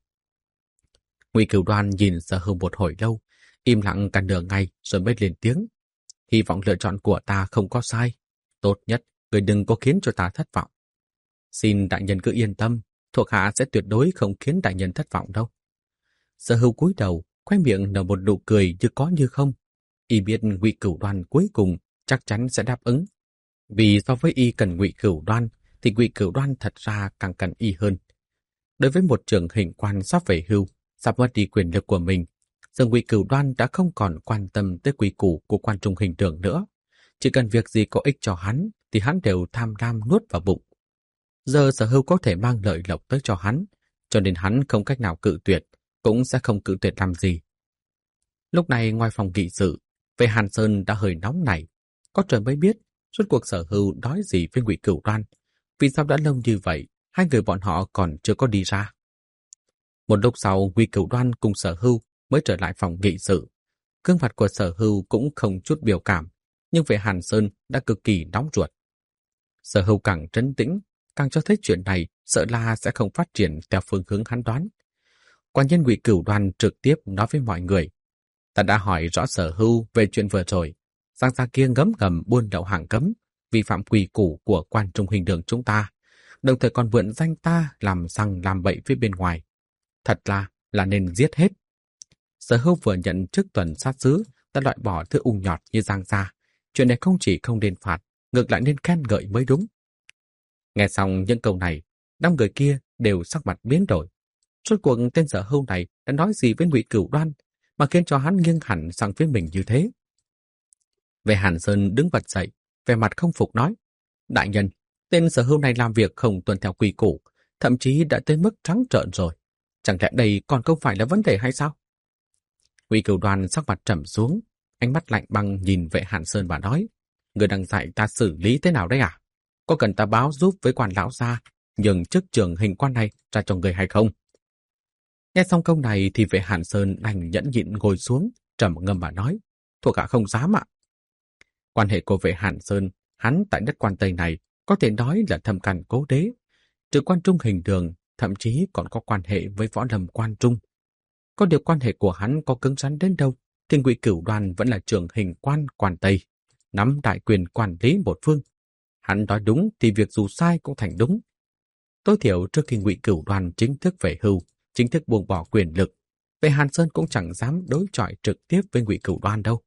Ngụy Cửu Đoan nhìn Sở Hưu một hồi lâu, im lặng cả nửa ngày rồi mới lên tiếng: Hy vọng lựa chọn của ta không có sai. Tốt nhất người đừng có khiến cho ta thất vọng. Xin đại nhân cứ yên tâm, thuộc hạ sẽ tuyệt đối không khiến đại nhân thất vọng đâu. Sở Hưu cúi đầu, khoe miệng nở một nụ cười như có như không. Y biết Ngụy Cửu Đoan cuối cùng chắc chắn sẽ đáp ứng. Vì so với y cần Ngụy Cửu Đoan, thì Ngụy Cửu Đoan thật ra càng cần y hơn. Đối với một trưởng hình quan sắp về hưu, sắp mất đi quyền lực của mình, giờ Ngụy Cửu Đoan đã không còn quan tâm tới quy củ của quan trung hình đường nữa. Chỉ cần việc gì có ích cho hắn, thì hắn đều tham lam nuốt vào bụng. Giờ Sở Hưu có thể mang lợi lộc tới cho hắn, cho nên hắn không cách nào cự tuyệt, cũng sẽ không cự tuyệt làm gì. Lúc này ngoài phòng nghị sự, về Hàn Sơn đã hơi nóng nảy. Có trời mới biết, suốt cuộc Sở Hưu nói gì với Ngụy Cửu Đoan. Vì sao đã lâu như vậy, hai người bọn họ còn chưa có đi ra. Một lúc sau, Ngụy Cửu Đoan cùng Sở Hưu mới trở lại phòng nghị sự. Gương mặt của Sở Hưu cũng không chút biểu cảm, nhưng về Hàn Sơn đã cực kỳ nóng ruột. Sở Hưu càng trấn tĩnh, càng cho thấy chuyện này sợ là sẽ không phát triển theo phương hướng hắn đoán. Quan nhân Ngụy Cửu Đoan trực tiếp nói với mọi người: ta đã hỏi rõ Sở Hưu về chuyện vừa rồi. Giang gia kia ngấm ngầm buôn lậu hàng cấm, vi phạm quy củ của quan trung hình đường chúng ta, đồng thời còn mượn danh ta làm sằng làm bậy phía bên ngoài. Thật là nên giết hết. Sở Hưu vừa nhận chức tuần sát sứ, đã loại bỏ thứ ung nhọt như Giang gia. Chuyện này không chỉ không nên phạt, ngược lại nên khen ngợi mới đúng. Nghe xong những câu này, 5 người kia đều sắc mặt biến đổi. Rốt cuộc tên Sở Hưu này đã nói gì với Ngụy Cửu Đoan mà khiến cho hắn nghiêng hẳn sang phía mình như thế? Về Hàn Sơn đứng bật dậy, vẻ mặt không phục nói: đại nhân, tên Sở Hưu này làm việc không tuân theo quy củ, thậm chí đã tới mức trắng trợn rồi. Chẳng lẽ đây còn không phải là vấn đề hay sao? Ngụy Cửu Đoan sắc mặt trầm xuống, ánh mắt lạnh băng nhìn Vệ Hàn Sơn và nói: người đang dạy ta xử lý thế nào đấy à? Có cần ta báo giúp với quan lão gia nhường chức trưởng hình quan này ra cho người hay không? Nghe xong câu này thì Vệ Hàn Sơn đành nhẫn nhịn ngồi xuống, trầm ngâm mà nói: thuộc hạ không dám ạ. Quan hệ của Vệ Hàn Sơn, hắn tại đất Quan Tây này có thể nói là thâm căn cố đế. Trừ quan trung hình đường, thậm chí còn có quan hệ với võ lâm quan trung. Có điều quan hệ của hắn có cứng rắn đến đâu, thì Ngụy Cửu Đoan vẫn là trưởng hình quan Quan Tây, nắm đại quyền quản lý một phương. Hắn nói đúng thì việc dù sai cũng thành đúng. Tối thiểu trước khi Ngụy Cửu Đoan chính thức về hưu, chính thức buông bỏ quyền lực, Vệ Hàn Sơn cũng chẳng dám đối chọi trực tiếp với Ngụy Cửu Đoan đâu.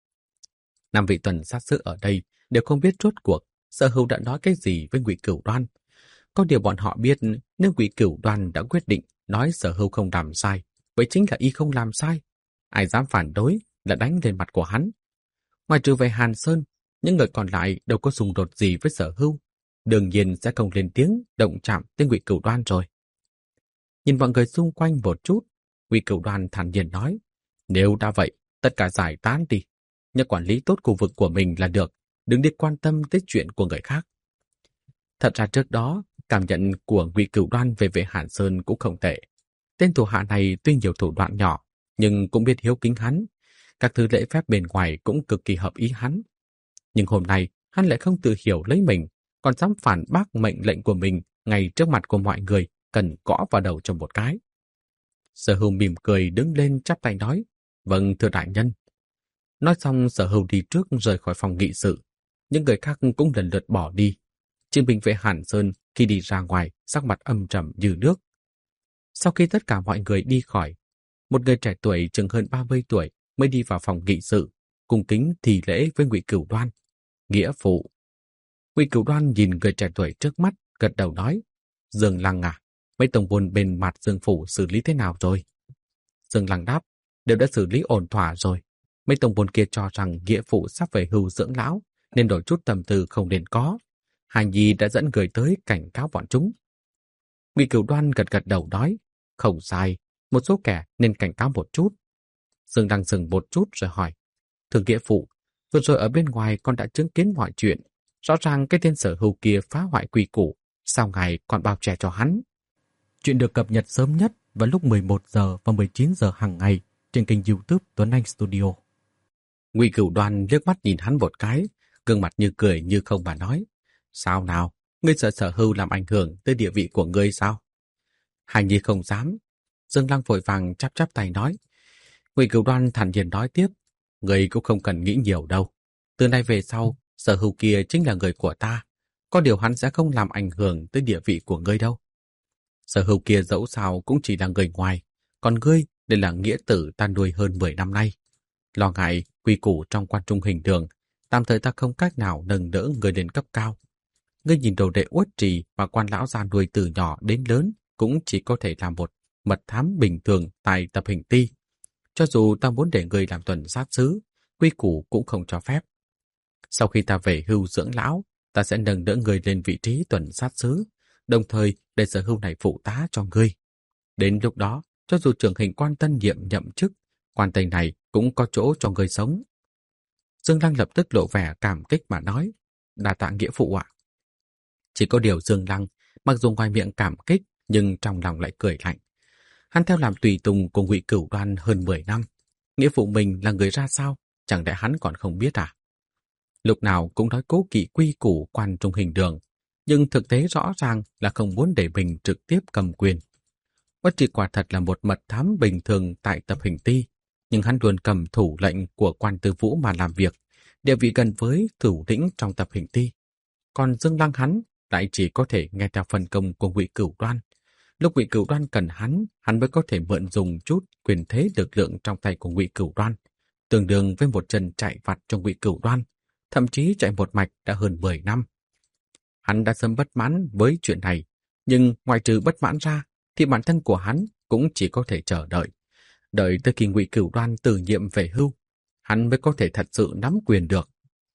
5 vị tuần sát sứ ở đây đều không biết rốt cuộc Sở Hưu đã nói cái gì với Ngụy Cửu Đoan. Có điều bọn họ biết, nếu Ngụy Cửu Đoan đã quyết định nói Sở Hưu không làm sai, vậy chính là y không làm sai. Ai dám phản đối là đánh lên mặt của hắn. Ngoài trừ về Hàn Sơn, những người còn lại đâu có xung đột gì với Sở Hưu, đương nhiên sẽ không lên tiếng động chạm tới Ngụy Cửu Đoan rồi. Nhìn mọi người xung quanh một chút, Ngụy Cửu Đoan thản nhiên nói: nếu đã vậy, tất cả giải tán đi, nhớ quản lý tốt khu vực của mình là được, đừng đi quan tâm tới chuyện của người khác. Thật ra trước đó, cảm nhận của Ngụy Cửu Đoan về Vệ Hàn Sơn cũng không tệ. Tên thủ hạ này tuy nhiều thủ đoạn nhỏ, nhưng cũng biết hiếu kính hắn. Các thứ lễ phép bên ngoài cũng cực kỳ hợp ý hắn. Nhưng hôm nay, hắn lại không tự hiểu lấy mình, còn dám phản bác mệnh lệnh của mình ngay trước mặt của mọi người, cần gõ vào đầu cho một cái. Sở Hưu mỉm cười đứng lên chắp tay nói: vâng thưa đại nhân. Nói xong Sở Hưu đi trước rời khỏi phòng nghị sự. Những người khác cũng lần lượt bỏ đi. Chỉ mình Vệ Hàn Sơn khi đi ra ngoài sắc mặt âm trầm như nước. Sau khi tất cả mọi người đi khỏi, một người trẻ tuổi chừng hơn 30 tuổi mới đi vào phòng nghị sự, cung kính thi lễ với Ngụy Cửu Đoan: nghĩa phụ. Ngụy Cửu Đoan nhìn người trẻ tuổi trước mắt, gật đầu nói: Dương Lăng à, mấy tổng buôn bên mặt Dương phủ xử lý thế nào rồi? Dương Lăng đáp: đều đã xử lý ổn thỏa rồi. Mấy tổng buôn kia cho rằng nghĩa phụ sắp về hưu dưỡng lão, nên đổi chút tâm tư không nên có. Hà Nhi đã dẫn người tới cảnh cáo bọn chúng. Ngụy Cửu Đoan gật gật đầu nói: không sai, một số kẻ nên cảnh cáo một chút. Dương Lăng dừng một chút rồi hỏi: thưa nghĩa phụ, vừa rồi ở bên ngoài con đã chứng kiến mọi chuyện. Rõ ràng cái tên Sở Hưu kia phá hoại quy củ, sao ngài còn bao che cho hắn? Chuyện được cập nhật sớm nhất vào lúc 11 giờ và 19 giờ hàng ngày trên kênh YouTube Tuấn Anh Studio. Ngụy Cửu Đoan liếc mắt nhìn hắn một cái, gương mặt như cười như không mà nói: sao nào, ngươi sợ Sở Hưu làm ảnh hưởng tới địa vị của ngươi sao? Hành Nhi không dám. Dương Lăng vội vàng chắp chắp tay nói. Ngụy Cửu Đoan thản nhiên nói tiếp: ngươi cũng không cần nghĩ nhiều đâu. Từ nay về sau, Sở Hưu kia chính là người của ta. có điều hắn sẽ không làm ảnh hưởng tới địa vị của ngươi đâu. Sở Hưu kia dẫu sao cũng chỉ là người ngoài, còn ngươi đây là nghĩa tử ta nuôi hơn 10 năm nay. Lo ngại quy củ trong quan trung hình đường, tạm thời ta không cách nào nâng đỡ người lên cấp cao. Ngươi nhìn đồ đệ Uất Trì và quan lão gia nuôi từ nhỏ đến lớn cũng chỉ có thể làm một mật thám bình thường tại tập hình ti. Cho dù ta muốn để ngươi làm tuần sát sứ, quy củ cũng không cho phép. Sau khi ta về hưu dưỡng lão, ta sẽ nâng đỡ ngươi lên vị trí tuần sát sứ, đồng thời để Sở Hưu này phụ tá cho ngươi. Đến lúc đó, cho dù trưởng hình quan tân nhiệm nhậm chức, quan tây này cũng có chỗ cho ngươi sống. Dương Lăng lập tức lộ vẻ cảm kích mà nói, đa tạ nghĩa phụ ạ. Chỉ có điều Dương Lăng, mặc dù ngoài miệng cảm kích, nhưng trong lòng lại cười lạnh. Hắn theo làm tùy tùng của Ngụy Cửu Đoan hơn 10 năm. Nghĩa phụ mình là người ra sao, chẳng lẽ hắn còn không biết à? Lúc nào cũng nói cố kỵ quy củ quan trung hình đường, nhưng thực tế rõ ràng là không muốn để mình trực tiếp cầm quyền. Uất Trì quả thật là một mật thám bình thường tại tập hình ti, nhưng hắn luôn cầm thủ lệnh của quan tư vũ mà làm việc, địa vị gần với thủ lĩnh trong tập hình ti. Còn Dương Lăng hắn lại chỉ có thể nghe theo phân công của Ngụy Cửu Đoan. Lúc Ngụy Cửu Đoan cần hắn mới có thể mượn dùng chút quyền thế lực lượng trong tay của Ngụy Cửu Đoan, tương đương với một chân chạy vặt cho Ngụy Cửu Đoan, thậm chí chạy một mạch đã hơn 10 năm. Hắn đã sớm bất mãn với chuyện này, nhưng ngoài trừ bất mãn ra, thì bản thân của hắn cũng chỉ có thể chờ đợi. Đợi tới khi Ngụy Cửu Đoan từ nhiệm về hưu, hắn mới có thể thật sự nắm quyền được.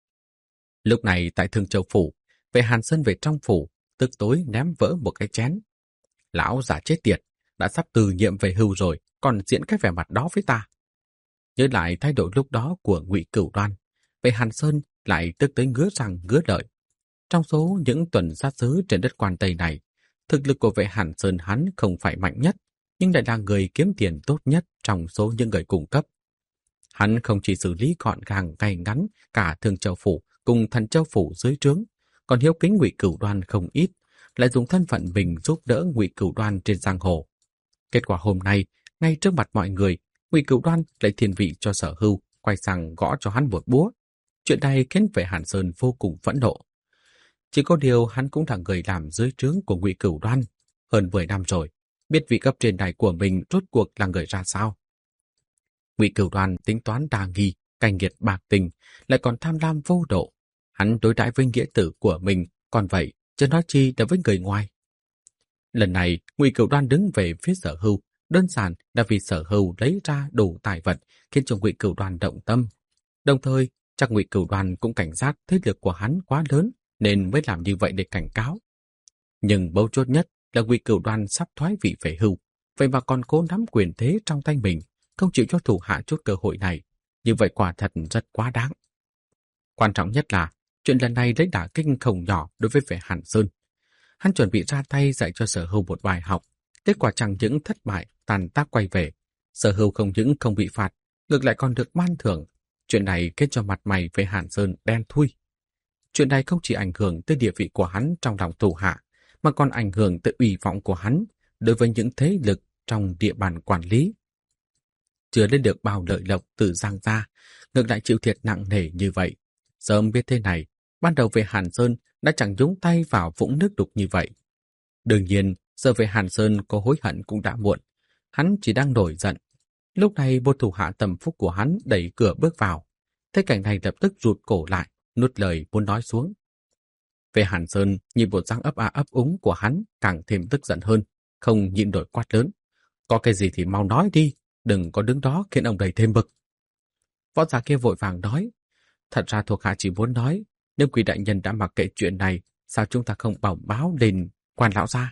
Lúc này tại Thương Châu Phủ, Vệ Hàn Sơn về trong phủ, tức tối ném vỡ một cái chén. Lão già chết tiệt, đã sắp từ nhiệm về hưu rồi, còn diễn cái vẻ mặt đó với ta. Nhớ lại thái độ lúc đó của Ngụy Cửu Đoan, Vệ Hàn Sơn lại tức tới ngứa răng ngứa lợi. Trong số những tuần sát sứ trên đất Quan Tây này, thực lực của Vệ Hàn Sơn hắn không phải mạnh nhất, nhưng lại là người kiếm tiền tốt nhất trong số những người cung cấp. Hắn không chỉ xử lý gọn gàng ngay ngắn cả Thương Châu Phủ cùng Thần Châu Phủ dưới trướng, còn hiếu kính Ngụy Cửu Đoan không ít, lại dùng thân phận mình giúp đỡ Ngụy Cửu Đoan trên giang hồ. Kết quả hôm nay, ngay trước mặt mọi người, Ngụy Cửu Đoan lại thiên vị cho Sở Hưu, quay sang gõ cho hắn một búa. Chuyện này khiến Vệ Hàn Sơn vô cùng phẫn nộ. Chỉ có điều hắn cũng là người làm dưới trướng của Ngụy Cửu Đoan hơn 10 năm rồi, biết vị cấp trên này của mình rốt cuộc là người ra sao. Ngụy Cửu Đoan tính toán đa nghi, cay nghiệt bạc tình, lại còn tham lam vô độ. Hắn đối đãi với nghĩa tử của mình, còn vậy, chứ nói chi là với người ngoài. Lần này, Ngụy Cửu Đoan đứng về phía Sở Hưu, đơn giản là vì Sở Hưu lấy ra đủ tài vật, khiến cho Ngụy Cửu Đoan động tâm. Đồng thời, chắc Ngụy Cửu Đoan cũng cảnh giác thế lực của hắn quá lớn, nên mới làm như vậy để cảnh cáo. Nhưng mấu chốt nhất là Ngụy Cửu Đoan sắp thoái vị về hưu, vậy mà còn cố nắm quyền thế trong tay mình, không chịu cho thủ hạ chút cơ hội này. Như vậy quả thật rất quá đáng. Quan trọng nhất là, chuyện lần này lấy đả kích không nhỏ đối với Vệ Hàn Sơn. Hắn chuẩn bị ra tay dạy cho Sở Hưu một bài học, kết quả chẳng những thất bại, tàn tác quay về. Sở Hưu không những không bị phạt, ngược lại còn được ban thưởng. Chuyện này kết cho mặt mày Vệ Hàn Sơn đen thui. Chuyện này không chỉ ảnh hưởng tới địa vị của hắn trong lòng thủ hạ, mà còn ảnh hưởng tới uy vọng của hắn đối với những thế lực trong địa bàn quản lý. Chưa lên được bao lợi lộc từ Giang gia, ngược lại chịu thiệt nặng nề như vậy. Sớm biết thế này, ban đầu Vệ Hàn Sơn đã chẳng nhúng tay vào vũng nước đục như vậy. Đương nhiên, giờ Vệ Hàn Sơn có hối hận cũng đã muộn. Hắn chỉ đang nổi giận. Lúc này một thủ hạ tầm phúc của hắn đẩy cửa bước vào. Thấy cảnh này lập tức rụt cổ lại, nuốt lời muốn nói xuống. Vệ Hàn Sơn nhìn bộ dáng ấp a ấp úng của hắn càng thêm tức giận hơn, không nhịn nổi quát lớn. Có cái gì thì mau nói đi, đừng có đứng đó khiến ông đầy thêm bực. Võ giả kia vội vàng nói. Thật ra thuộc hạ chỉ muốn nói, nếu Quỷ đại nhân đã mặc kệ chuyện này, sao chúng ta không bẩm báo lên quan lão gia?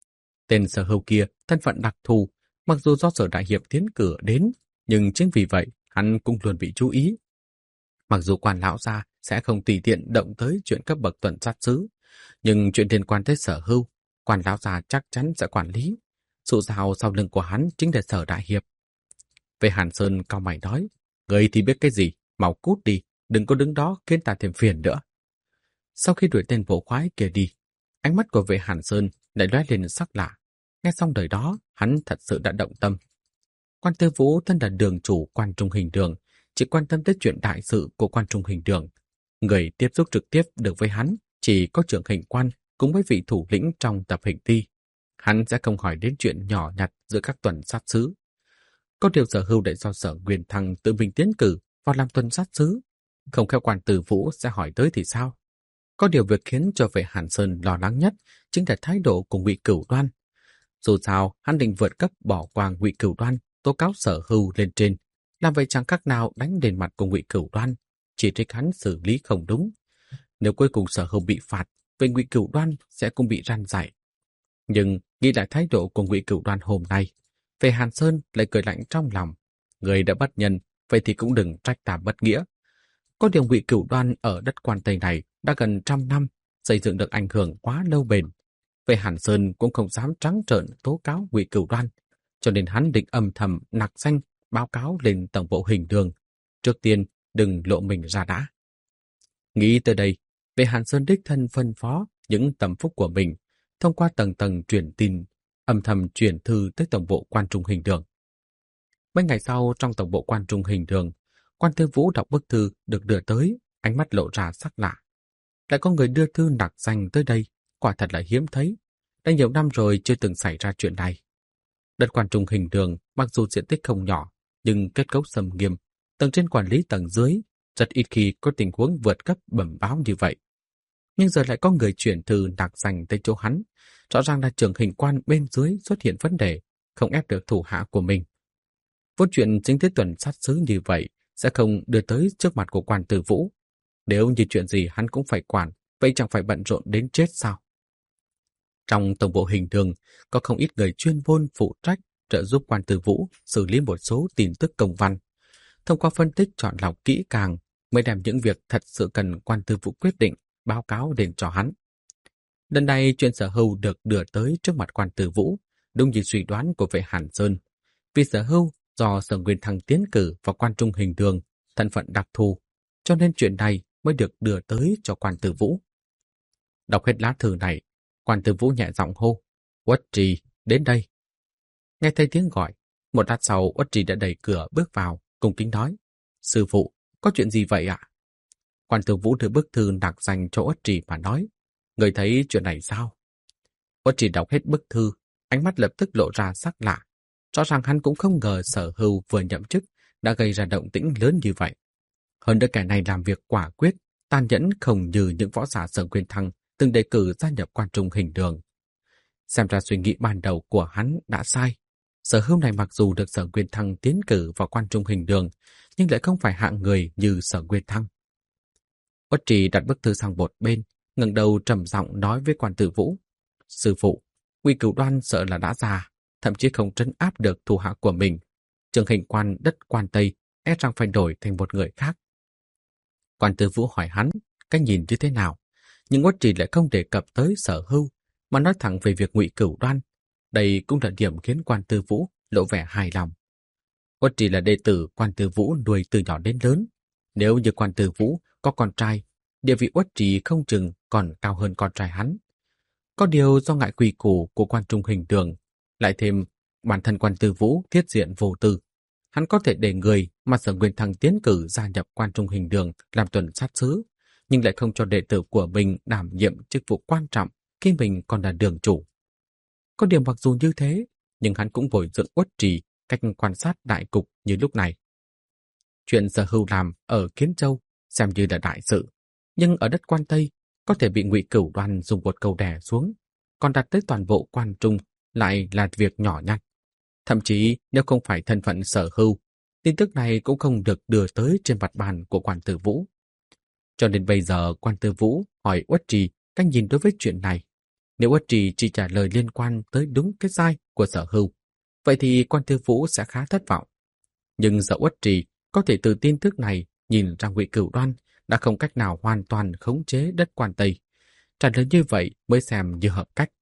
Tên Sở Hưu kia thân phận đặc thù, mặc dù do Sở đại hiệp tiến cử đến, nhưng chính vì vậy hắn cũng luôn bị chú ý. Mặc dù quan lão gia sẽ không tùy tiện động tới chuyện cấp bậc tuần sát sứ, nhưng chuyện liên quan tới Sở Hưu, quan lão gia chắc chắn sẽ quản lý. Sự rào sau lưng của hắn chính là Sở đại hiệp. Về Hàn Sơn cau mày nói, người thì biết cái gì, mau cút đi, đừng có đứng đó khiến ta thêm phiền nữa. Sau khi đuổi tên vô khoái kia đi, ánh mắt của Vệ Hàn Sơn lại lóe lên sắc lạ. Nghe xong đời đó, hắn thật sự đã động tâm. Quan Tư Vũ thân là đường chủ quan trung hình đường, chỉ quan tâm tới chuyện đại sự của quan trung hình đường. Người tiếp xúc trực tiếp được với hắn Chỉ có trưởng hình quan cùng với vị thủ lĩnh trong tập hình ti, hắn sẽ không hỏi đến chuyện nhỏ nhặt giữa các tuần sát sứ. Có điều Sở Hưu để do Sở Nguyên Thăng tự mình tiến cử vào làm tuần sát sứ, không khéo quan Từ Vũ sẽ hỏi tới thì sao? Có điều việc khiến cho vệ Hàn Sơn lo lắng nhất chính là thái độ của Ngụy Cửu Đoan. Dù sao, hắn định vượt cấp bỏ qua Ngụy Cửu Đoan, tố cáo Sở Hưu lên trên, làm vậy chẳng khác nào đánh lên mặt của Ngụy Cửu Đoan, chỉ trích hắn xử lý không đúng. Nếu cuối cùng Sở Hưu bị phạt, về Ngụy Cửu Đoan sẽ cũng bị răn dạy. Nhưng nghĩ lại thái độ của Ngụy Cửu Đoan hôm nay, về Hàn Sơn lại cười lạnh trong lòng. Người đã bất nhân, vậy thì cũng đừng trách ta bất nghĩa. Có điều Ngụy Cửu Đoan ở đất Quan Tây này đã gần 100 năm, xây dựng được ảnh hưởng quá lâu bền. Về Hàn Sơn cũng không dám trắng trợn tố cáo Ngụy Cửu Đoan, cho nên hắn định âm thầm nặc danh báo cáo lên tổng bộ Hình Đường. Trước tiên, đừng lộ mình ra đã. Nghĩ tới đây, về Hàn Sơn đích thân phân phó những tâm phúc của mình, thông qua tầng tầng truyền tin, âm thầm truyền thư tới tổng bộ Quan Trung Hình Đường. Mấy ngày sau, trong tổng bộ Quan Trung Hình Đường, Quan Tư Vũ đọc bức thư được đưa tới, ánh mắt lộ ra sắc lạ. Lại có người đưa thư nặc danh tới đây, quả thật là hiếm thấy. Đã nhiều năm rồi chưa từng xảy ra chuyện này. Đất Quan Trung Hình Đường mặc dù diện tích không nhỏ, nhưng kết cấu sầm nghiêm, tầng trên quản lý tầng dưới, rất ít khi có tình huống vượt cấp bẩm báo như vậy. Nhưng giờ lại có người chuyển thư nặc danh tới chỗ hắn, rõ ràng là trưởng hình quan bên dưới xuất hiện vấn đề, không ép được thủ hạ của mình. Vốn chuyện chính tới tuần sát sứ như vậy sẽ không đưa tới trước mặt của Quan Tư Vũ. Nếu như chuyện gì hắn cũng phải quản, vậy chẳng phải bận rộn đến chết sao? Trong tổng bộ Hình Đường có không ít người chuyên môn phụ trách trợ giúp Quan Tư Vũ xử lý một số tin tức công văn. Thông qua phân tích chọn lọc kỹ càng mới đem những việc thật sự cần Quan Tư Vũ quyết định báo cáo đến cho hắn. Lần này chuyện Sở Hưu được đưa tới trước mặt Quan Tư Vũ, đúng như suy đoán của vệ Hàn Sơn. Vì Sở Hưu do Sở Nguyên Thăng tiến cử vào Quan Trung Hình Đường, thân phận đặc thù, cho nên chuyện này mới được đưa tới cho Quan Tư Vũ. Đọc hết lá thư này, Quan Tư Vũ nhẹ giọng hô: "Uất Trì, đến đây." Nghe thấy tiếng gọi, một lát sau Uất Trì đã đẩy cửa bước vào, cung kính nói: "Sư phụ, có chuyện gì vậy ạ?" Quan Tư Vũ đưa bức thư nặc danh cho Uất Trì mà nói: "Người thấy chuyện này sao?" Uất Trì đọc hết bức thư, ánh mắt lập tức lộ ra sắc lạ. Rõ ràng hắn cũng không ngờ Sở Hưu vừa nhậm chức đã gây ra động tĩnh lớn như vậy. Hơn nữa kẻ này làm việc quả quyết, tàn nhẫn không như những võ giả Sở Nguyên Thăng từng đề cử gia nhập Quan Trung Hình Đường. Xem ra suy nghĩ ban đầu của hắn đã sai. Sở Hưu này mặc dù được Sở Nguyên Thăng tiến cử vào Quan Trung Hình Đường, nhưng lại không phải hạng người như Sở Nguyên Thăng. Uất Trì đặt bức thư sang một bên, ngẩng đầu trầm giọng nói với Quan Tư Vũ: "Sư phụ, Ngụy Cửu Đoan sợ là đã già, thậm chí không trấn áp được thủ hạ của mình. Trưởng hình quan đất Quan Tây e rằng phải đổi thành một người khác." Quan Tư Vũ hỏi hắn cách nhìn như thế nào, nhưng Uất Trì lại không đề cập tới Sở Hưu, mà nói thẳng về việc Ngụy Cửu Đoan. Đây cũng là điểm khiến Quan Tư Vũ lộ vẻ hài lòng. Uất Trì là đệ tử Quan Tư Vũ nuôi từ nhỏ đến lớn. Nếu như Quan Tư Vũ có con trai, địa vị Uất Trì không chừng còn cao hơn con trai hắn. Có điều do ngại quy củ của Quan Trung Hình Đường, lại thêm bản thân Quan Tư Vũ thiết diện vô tư, hắn có thể để người mà Sở Nguyên Thăng tiến cử gia nhập Quan Trung Hình Đường làm tuần sát sứ, nhưng lại không cho đệ tử của mình đảm nhiệm chức vụ quan trọng khi mình còn là đường chủ. Có điều mặc dù như thế, nhưng hắn cũng bồi dưỡng Uất Trì cách quan sát đại cục như lúc này. Chuyện Sở Hưu làm ở Kiến Châu xem như là đại sự, nhưng ở đất Quan Tây có thể bị Ngụy Cửu Đoan dùng một câu đè xuống, còn đặt tới toàn bộ Quan Trung lại là việc nhỏ nhặt. Thậm chí nếu không phải thân phận Sở Hưu, tin tức này cũng không được đưa tới trên mặt bàn của Quan Tư Vũ. Cho nên bây giờ Quan Tư Vũ hỏi Uất Trì cách nhìn đối với chuyện này. Nếu Uất Trì chỉ trả lời liên quan tới đúng cái sai của Sở Hưu, vậy thì Quan Tư Vũ sẽ khá thất vọng. Nhưng giờ Uất Trì có thể từ tin tức này nhìn ra Ngụy Cửu Đoan đã không cách nào hoàn toàn khống chế đất Quan Tây. Trả lời như vậy mới xem như hợp cách.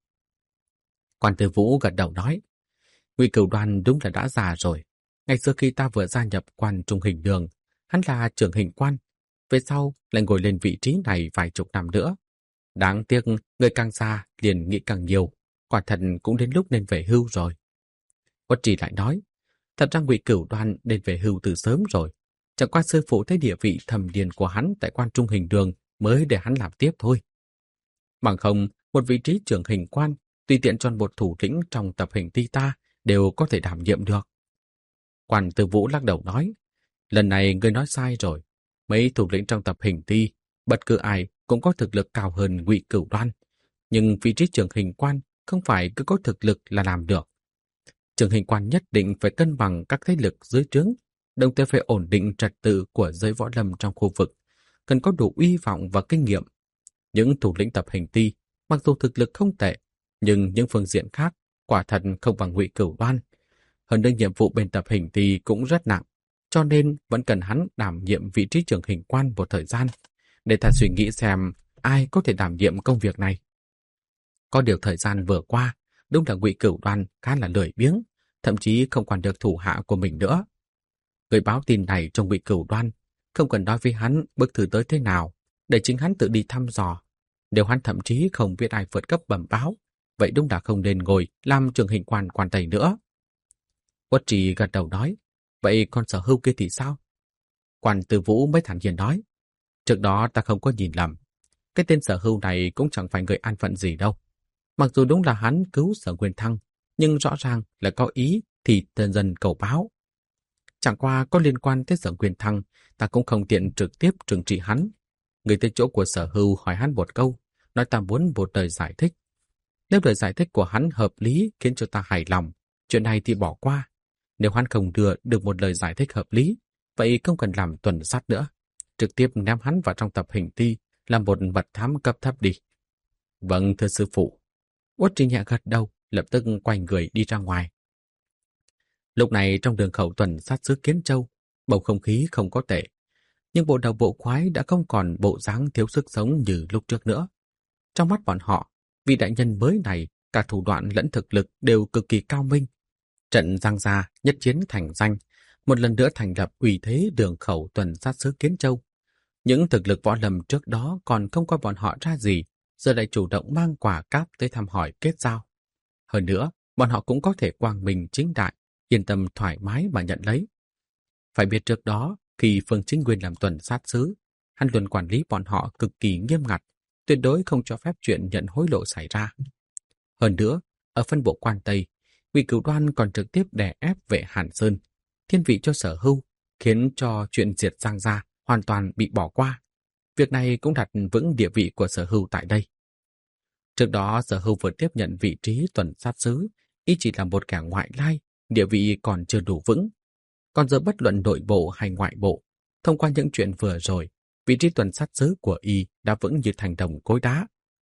Quan Tư Vũ gật đầu nói: "Ngụy Cửu Đoan đúng là đã già rồi. Ngày xưa khi ta vừa gia nhập Quan Trung Hình Đường, hắn là trưởng hình quan. Về sau lại ngồi lên vị trí này vài chục năm nữa. Đáng tiếc người càng già liền nghĩ càng nhiều. Quả thật cũng đến lúc nên về hưu rồi." Uất Trì lại nói: "Thật ra Ngụy Cửu Đoan nên về hưu từ sớm rồi. Chẳng qua sư phụ thấy địa vị thầm điền của hắn tại Quan Trung Hình Đường mới để hắn làm tiếp thôi." Bằng không, một vị trí trưởng hình quan, tùy tiện chọn một thủ lĩnh trong tập hình ti ta đều có thể đảm nhiệm được. Quan Tư Vũ lắc đầu nói, lần này ngươi nói sai rồi. Mấy thủ lĩnh trong tập hình ti, bất cứ ai cũng có thực lực cao hơn Ngụy Cửu Đoan. Nhưng vị trí trưởng hình quan không phải cứ có thực lực là làm được. Trưởng hình quan nhất định phải cân bằng các thế lực dưới trướng, đồng thời phải ổn định trật tự của giới võ lâm trong khu vực, cần có đủ uy vọng và kinh nghiệm. Những thủ lĩnh tập hình ti, mặc dù thực lực không tệ, nhưng những phương diện khác quả thật không bằng Ngụy Cửu Đoan. Hơn nữa nhiệm vụ bên tập hình ti cũng rất nặng, cho nên vẫn cần hắn đảm nhiệm vị trí trưởng hình quan một thời gian, để ta suy nghĩ xem ai có thể đảm nhiệm công việc này. Có điều thời gian vừa qua, đúng là Ngụy Cửu Đoan khá là lười biếng, thậm chí không quản được thủ hạ của mình nữa. Người báo tin này trong Ngụy Cửu Đoan, không cần nói với hắn bức thư tới thế nào, để chính hắn tự đi thăm dò. Nếu hắn thậm chí không biết ai vượt cấp bẩm báo, vậy đúng là không nên ngồi làm trưởng hình quan quan tây nữa. Uất Trì gật đầu nói, vậy còn Sở Hưu kia thì sao? Quan Tư Vũ mới thản nhiên nói, trước đó ta không có nhìn lầm. Cái tên Sở Hưu này cũng chẳng phải người an phận gì đâu. Mặc dù đúng là hắn cứu Sở Nguyên Thăng, nhưng rõ ràng là có ý thì dân dân cầu báo. Chẳng qua có liên quan tới Sở Nguyên Thăng, ta cũng không tiện trực tiếp trừng trị hắn. Người tới chỗ của Sở Hưu hỏi hắn một câu, nói ta muốn một lời giải thích. Nếu lời giải thích của hắn hợp lý khiến cho ta hài lòng, chuyện này thì bỏ qua. Nếu hắn không đưa được một lời giải thích hợp lý, vậy không cần làm tuần sát nữa. Trực tiếp ném hắn vào trong tập hình ti, làm một mật thám cấp thấp đi. Vâng, thưa sư phụ. Uất Trì nhẹ gật đầu, lập tức quay người đi ra ngoài. Lúc này trong đường khẩu tuần sát xứ Kiến Châu, bầu không khí không có tệ. Nhưng bộ đầu bộ khoái đã không còn bộ dáng thiếu sức sống như lúc trước nữa. Trong mắt bọn họ, vị đại nhân mới này, cả thủ đoạn lẫn thực lực đều cực kỳ cao minh. Trận Giang Gia nhất chiến thành danh, một lần nữa thành lập ủy thế đường khẩu tuần sát xứ Kiến Châu. Những thực lực võ lâm trước đó còn không coi bọn họ ra gì, giờ lại chủ động mang quà cáp tới thăm hỏi kết giao. Hơn nữa, bọn họ cũng có thể quang minh chính đại, yên tâm thoải mái mà nhận lấy. Phải biết trước đó, khi Phương Chính Nguyên làm tuần sát xứ, hắn luôn quản lý bọn họ cực kỳ nghiêm ngặt, tuyệt đối không cho phép chuyện nhận hối lộ xảy ra. Hơn nữa, ở phân bộ quan Tây, Ngụy Cửu Đoan còn trực tiếp đè ép Vệ Hàn Sơn, thiên vị cho Sở Hưu, khiến cho chuyện diệt Giang Gia hoàn toàn bị bỏ qua. Việc này cũng đặt vững địa vị của Sở Hưu tại đây. Trước đó Sở Hưu vừa tiếp nhận vị trí tuần sát xứ, ý chỉ là một kẻ ngoại lai, địa vị còn chưa đủ vững. Còn giờ bất luận nội bộ hay ngoại bộ, thông qua những chuyện vừa rồi, vị trí tuần sát xứ của y đã vững như thành đồng cối đá.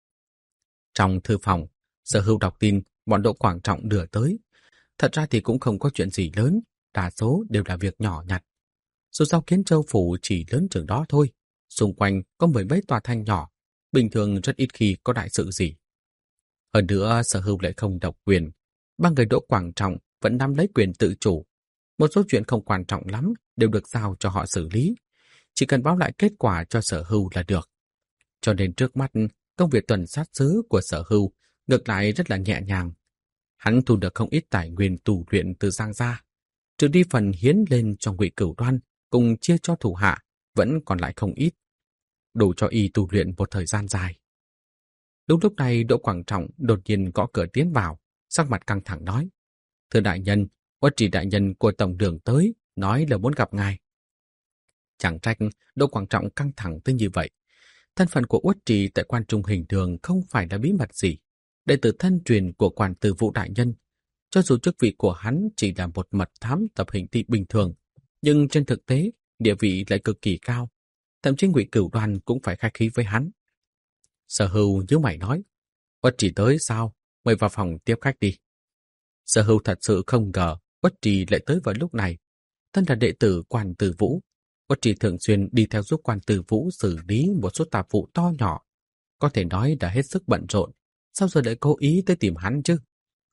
Trong thư phòng, Sở Hưu đọc tin bọn Đỗ Quảng Trọng đưa tới. Thật ra thì cũng không có chuyện gì lớn, đa số đều là việc nhỏ nhặt. Dù sao Kiến Châu phủ chỉ lớn chừng đó thôi, xung quanh có mười mấy tòa thành nhỏ, bình thường rất ít khi có đại sự gì. Hơn nữa Sở Hưu lại không độc quyền, ba người Đỗ Quảng Trọng vẫn nắm lấy quyền tự chủ. Một số chuyện không quan trọng lắm đều được giao cho họ xử lý, chỉ cần báo lại kết quả cho Sở Hưu là được. Cho nên trước mắt, công việc tuần sát xứ của Sở Hưu ngược lại rất là nhẹ nhàng. Hắn thu được không ít tài nguyên tu luyện từ Giang Gia, trừ đi phần hiến lên cho Ngụy Cửu Đoan cùng chia cho thủ hạ, vẫn còn lại không ít, đủ cho y tu luyện một thời gian dài. Đúng lúc này Đỗ Quảng Trọng đột nhiên gõ cửa tiến vào, sắc mặt căng thẳng nói: "Thưa đại nhân, Uất Trì đại nhân của tổng đường tới, nói là muốn gặp ngài." Chẳng trách Đỗ Quảng Trọng căng thẳng tới như vậy. Thân phận của Uất Trì tại Quan Trung Hình Đường không phải là bí mật gì. Đệ tử thân truyền của Quan Tư Vũ đại nhân, cho dù chức vị của hắn chỉ là một mật thám tập hình ti bình thường, nhưng trên thực tế địa vị lại cực kỳ cao. Thậm chí Ngụy Cửu Đoan cũng phải khách khí với hắn. Sở Hưu nhíu mày nói: "Uất Trì tới sao? Mời vào phòng tiếp khách đi." Sở Hưu thật sự không ngờ Uất Trì lại tới vào lúc này. Thân là đệ tử Quan Tư Vũ, Uất Trì thường xuyên đi theo giúp Quan Tư Vũ xử lý một số tạp vụ to nhỏ, có thể nói đã hết sức bận rộn. Sao giờ lại cố ý tới tìm hắn chứ?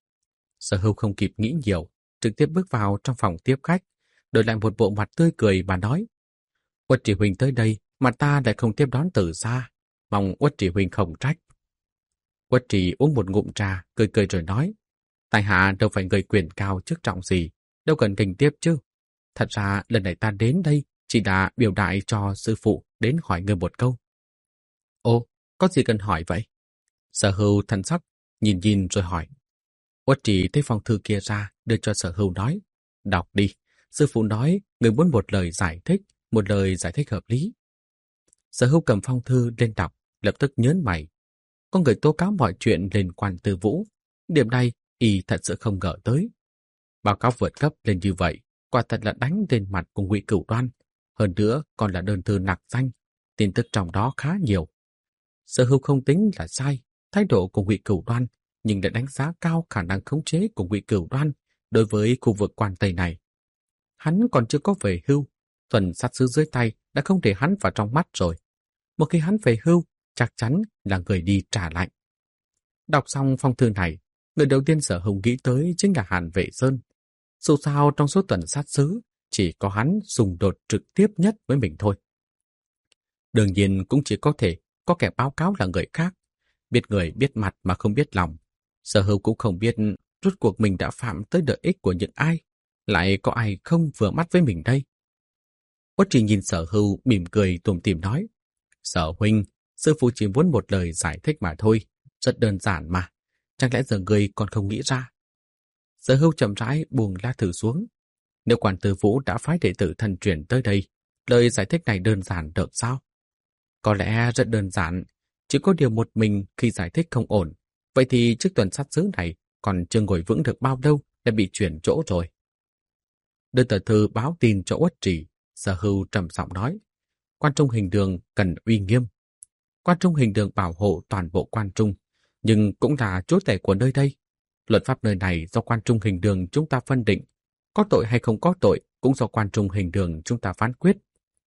Sở Hưu không kịp nghĩ nhiều, trực tiếp bước vào trong phòng tiếp khách, đổi lại một bộ mặt tươi cười và nói: "Uất Trì huynh tới đây mà ta lại không tiếp đón từ xa, mong Uất Trì huynh không trách." Uất Trì uống một ngụm trà, cười cười rồi nói: "Tại hạ đâu phải người quyền cao chức trọng gì, đâu cần kinh tiếp chứ. Thật ra lần này ta đến đây chỉ là biểu đại cho sư phụ đến hỏi ngươi một câu." "Ồ, có gì cần hỏi vậy?" Sở Hưu thần sắc, nhìn nhìn rồi hỏi. Uất Trì thấy phong thư kia ra, đưa cho Sở Hưu nói. Đọc đi, sư phụ nói người muốn một lời giải thích hợp lý. Sở Hưu cầm phong thư lên đọc, lập tức nhớn mày. Có người tố cáo mọi chuyện lên quan Tư Vũ. Điểm này, y thật sự không ngờ tới. Báo cáo vượt cấp lên như vậy, quả thật là đánh lên mặt của Ngụy Cửu Đoan. Hơn nữa còn là đơn thư nặc danh, tin tức trong đó khá nhiều. Sở Hưu không tính là sai, thái độ của Ngụy Cửu Đoan, nhưng đã đánh giá cao khả năng khống chế của Ngụy Cửu Đoan đối với khu vực quan Tây này. Hắn còn chưa có về hưu, tuần sát sứ dưới tay đã không để hắn vào trong mắt rồi. Một khi hắn về hưu, chắc chắn là người đi trả lạnh. Đọc xong phong thư này, người đầu tiên Sở Hưu nghĩ tới chính là Hàn Vệ Sơn. Dù sao trong số tuần sát sứ, chỉ có hắn xung đột trực tiếp nhất với mình thôi. Đương nhiên cũng chỉ có thể có kẻ báo cáo là người khác. Biết người biết mặt mà không biết lòng. Sở Hưu cũng không biết rốt cuộc mình đã phạm tới lợi ích của những ai. Lại có ai không vừa mắt với mình đây? Uất Trì nhìn Sở Hưu mỉm cười tủm tỉm nói. Sở huynh, sư phụ chỉ muốn một lời giải thích mà thôi. Rất đơn giản mà. Chẳng lẽ giờ người còn không nghĩ ra? Sở Hưu chậm rãi buông lá thư xuống. Nếu quan Tư Vũ đã phái đệ tử thần truyền tới đây, lời giải thích này đơn giản được sao? Có lẽ rất đơn giản, chỉ có điều một mình khi giải thích không ổn. Vậy thì chiếc tuần sát sứ này còn chưa ngồi vững được bao lâu đã bị chuyển chỗ rồi. Đưa tờ thư báo tin cho Uất Trì, Sở Hưu trầm giọng nói. Quan Trung Hình Đường cần uy nghiêm. Quan Trung Hình Đường bảo hộ toàn bộ Quan Trung, nhưng cũng là chúa tể của nơi đây. Luật pháp nơi này do Quan Trung Hình Đường chúng ta phân định. Có tội hay không có tội cũng do Quan Trung Hình Đường chúng ta phán quyết.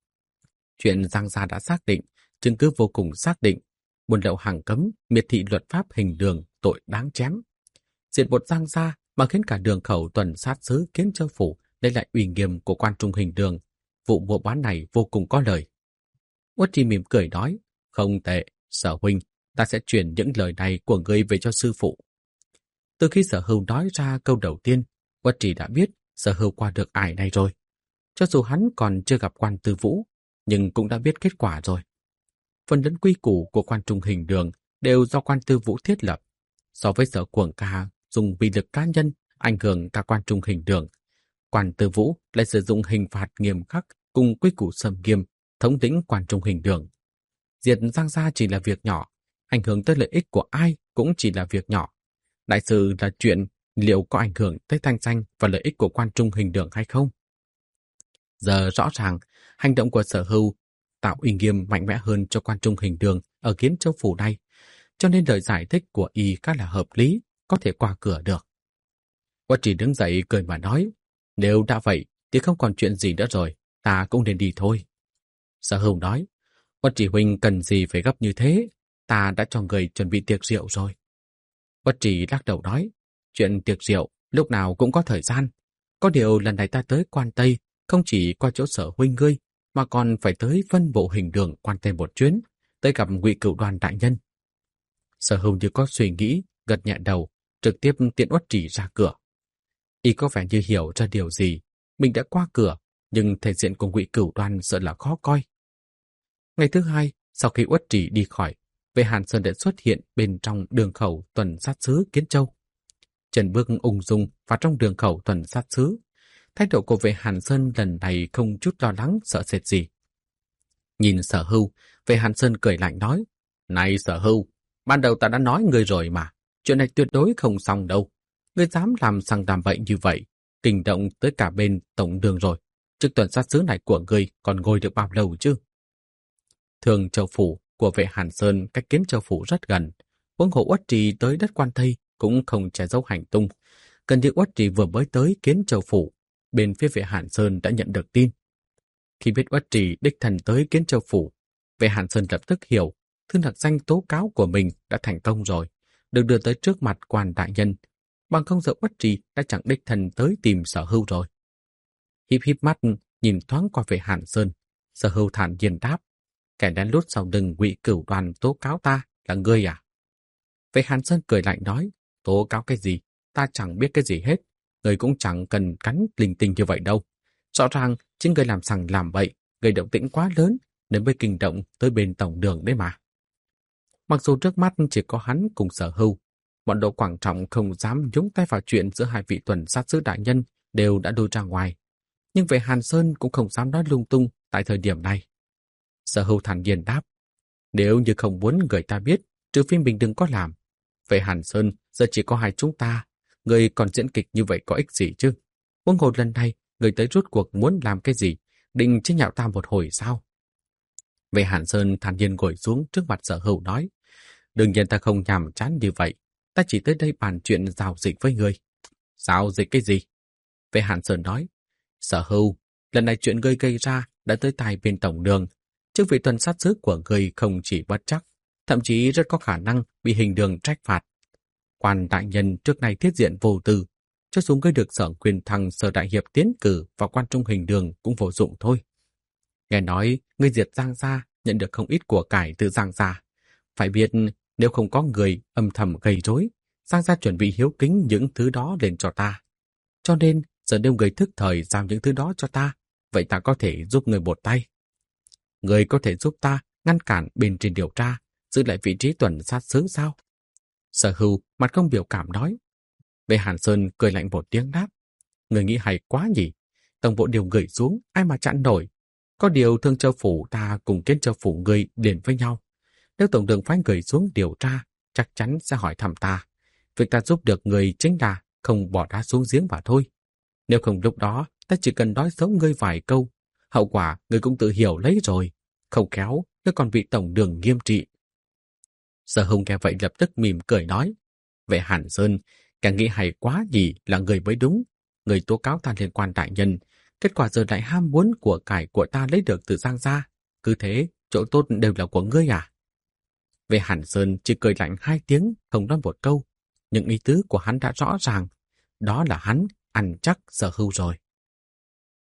Chuyện Giang Gia đã xác định, chứng cứ vô cùng xác định. Buôn lậu hàng cấm, miệt thị luật pháp Hình Đường, tội đáng chém. Diệt một Giang Gia mà khiến cả đường khẩu tuần sát sứ Kiến Châu Phủ lấy lại uy nghiêm của Quan Trung Hình Đường. Vụ mua bán này vô cùng có lời. Uất Trì mỉm cười nói, không tệ, Sở huynh, ta sẽ chuyển những lời này của ngươi về cho sư phụ. Từ khi Sở Hưu nói ra câu đầu tiên, Uất Trì đã biết Sở Hưu qua được ải này rồi. Cho dù hắn còn chưa gặp quan Tư Vũ, nhưng cũng đã biết kết quả rồi. Phần lớn quy củ của Quan Trung Hình Đường đều do quan Tư Vũ thiết lập. So với Sở Cuồng Ca dùng vi lực cá nhân ảnh hưởng cả Quan Trung Hình Đường, quan Tư Vũ lại sử dụng hình phạt nghiêm khắc cùng quy củ sầm nghiêm thống lĩnh Quan Trung Hình Đường. Diệt Giang Gia chỉ là việc nhỏ, ảnh hưởng tới lợi ích của ai cũng chỉ là việc nhỏ. Đại sự là chuyện liệu có ảnh hưởng tới thanh danh và lợi ích của Quan Trung Hình Đường hay không. Giờ rõ ràng, hành động của Sở Hưu tạo uy nghiêm mạnh mẽ hơn cho Quan Trung Hình Đường ở Kiến Châu Phủ này, cho nên lời giải thích của y khá là hợp lý, có thể qua cửa được. Uất Trì đứng dậy cười mà nói, nếu đã vậy thì không còn chuyện gì nữa rồi, ta cũng nên đi thôi. Sở Hưu nói, Uất Trì huynh cần gì phải gấp như thế, ta đã cho người chuẩn bị tiệc rượu rồi. Uất Trì lắc đầu nói, chuyện tiệc rượu lúc nào cũng có thời gian. Có điều lần này ta tới Quan Tây không chỉ qua chỗ Sở huynh ngươi, mà còn phải tới phân bộ Hình Đường Quan Tây một chuyến, tới gặp Ngụy Cửu Đoan đại nhân. Sở Hưu như có suy nghĩ, gật nhẹ đầu, trực tiếp tiễn Uất Trì ra cửa. Y có vẻ như hiểu ra điều gì, mình đã qua cửa, nhưng thể diện của Ngụy Cửu Đoan sợ là khó coi. Ngày thứ hai, sau khi Uất Trì đi khỏi, Vệ Hàn Sơn đã xuất hiện bên trong đường khẩu tuần sát sứ Kiến Châu. Trần bước ung dung vào trong đường khẩu tuần sát sứ. Thái độ của Vệ Hàn Sơn lần này không chút lo lắng sợ sệt gì. Nhìn Sở Hưu, Vệ Hàn Sơn cười lạnh nói, này Sở Hưu, ban đầu ta đã nói ngươi rồi mà, chuyện này tuyệt đối không xong đâu. Ngươi dám làm sằng làm bậy như vậy, kinh động tới cả bên tổng đường rồi. Chức tuần sát sứ này của ngươi còn ngồi được bao lâu chứ? Thường Châu Phủ của Vệ Hàn Sơn cách Kiến Châu Phủ rất gần. Huống hồ Uất Trì tới đất Quan Tây cũng không che giấu hành tung. Gần như Uất Trì vừa mới tới Kiến Châu Phủ, bên phía Vệ Hàn Sơn đã nhận được tin. Khi biết Uất Trì đích thân tới Kiến Châu Phủ, Vệ Hàn Sơn lập tức hiểu thư nặc danh tố cáo của mình đã thành công rồi, được đưa tới trước mặt quan đại nhân. Bằng không giờ Uất Trì đã chẳng đích thân tới tìm Sở Hưu rồi. Híp híp mắt nhìn thoáng qua Vệ Hàn Sơn, Sở Hưu thản nhiên đáp, kẻ lén lút sau lưng Ngụy Cửu Đoan tố cáo ta là ngươi à? Vệ Hàn Sơn cười lạnh nói, tố cáo cái gì? Ta chẳng biết cái gì hết. Ngươi cũng chẳng cần cắn linh tinh như vậy đâu. Rõ ràng chính ngươi làm sằng làm bậy, gây động tĩnh quá lớn nên mới kinh động tới bên tổng đường đấy mà. Mặc dù trước mắt chỉ có hắn cùng Sở Hưu, bọn Đỗ Quảng Trọng không dám nhúng tay vào chuyện giữa hai vị tuần sát sứ đại nhân đều đã đôi ra ngoài. Nhưng về Hàn Sơn cũng không dám nói lung tung tại thời điểm này. Sở Hưu thản nhiên đáp, nếu như không muốn người ta biết, trừ phi mình đừng có làm. Về Hàn Sơn, giờ chỉ có hai chúng ta, người còn diễn kịch như vậy có ích gì chứ? Huống hồ lần này, người tới rốt cuộc muốn làm cái gì? Định chế nhạo ta một hồi sao? Về Hàn Sơn thản nhiên ngồi xuống trước mặt Sở Hưu nói, đương nhiên ta không nhàm chán như vậy, ta chỉ tới đây bàn chuyện giao dịch với người. Giao dịch cái gì? Về Hàn Sơn nói, Sở Hưu, lần này chuyện ngươi gây ra đã tới tai bên tổng đường. Chức vị tuần sát sứ của ngươi không chỉ bất trắc, thậm chí rất có khả năng bị hình đường trách phạt. Quan đại nhân trước nay thiết diện vô tư, cho dù ngươi được Sở Quyền Thăng Sở Đại Hiệp tiến cử vào quan trung hình đường cũng vô dụng thôi. Nghe nói ngươi diệt Giang Gia nhận được không ít của cải từ Giang Gia. Phải biết nếu không có người âm thầm gây rối, Giang Gia chuẩn bị hiếu kính những thứ đó lên cho ta. Cho nên giờ nếu người thức thời giao những thứ đó cho ta, vậy ta có thể giúp người một tay. Người có thể giúp ta ngăn cản bên trên điều tra, giữ lại vị trí tuần sát sứ sao? Sở Hưu mặt không biểu cảm nói. Về Hàn Sơn cười lạnh một tiếng đáp. Người nghĩ hay quá nhỉ? Tổng bộ điều gửi xuống, ai mà chặn nổi. Có điều Thương Châu Phủ ta cùng Kiến Châu Phủ người liền với nhau. Nếu tổng đường phái người xuống điều tra, chắc chắn sẽ hỏi thăm ta. Việc ta giúp được người chính là không bỏ đá xuống giếng mà thôi. Nếu không lúc đó, ta chỉ cần nói xấu ngươi vài câu. Hậu quả ngươi cũng tự hiểu lấy rồi. Không khéo, ngươi còn bị tổng đường nghiêm trị. Sở Hùng nghe vậy lập tức mỉm cười nói. Về Hàn Sơn, càng nghĩ hay quá gì là người mới đúng. Người tố cáo ta liên quan đại nhân. Kết quả giờ lại ham muốn của cải của ta lấy được từ Giang Gia. Cứ thế, chỗ tốt đều là của ngươi à? Về Hàn Sơn chỉ cười lạnh hai tiếng, không nói một câu. Nhưng ý tứ của hắn đã rõ ràng. Đó là hắn ăn chắc Sở Hưu rồi.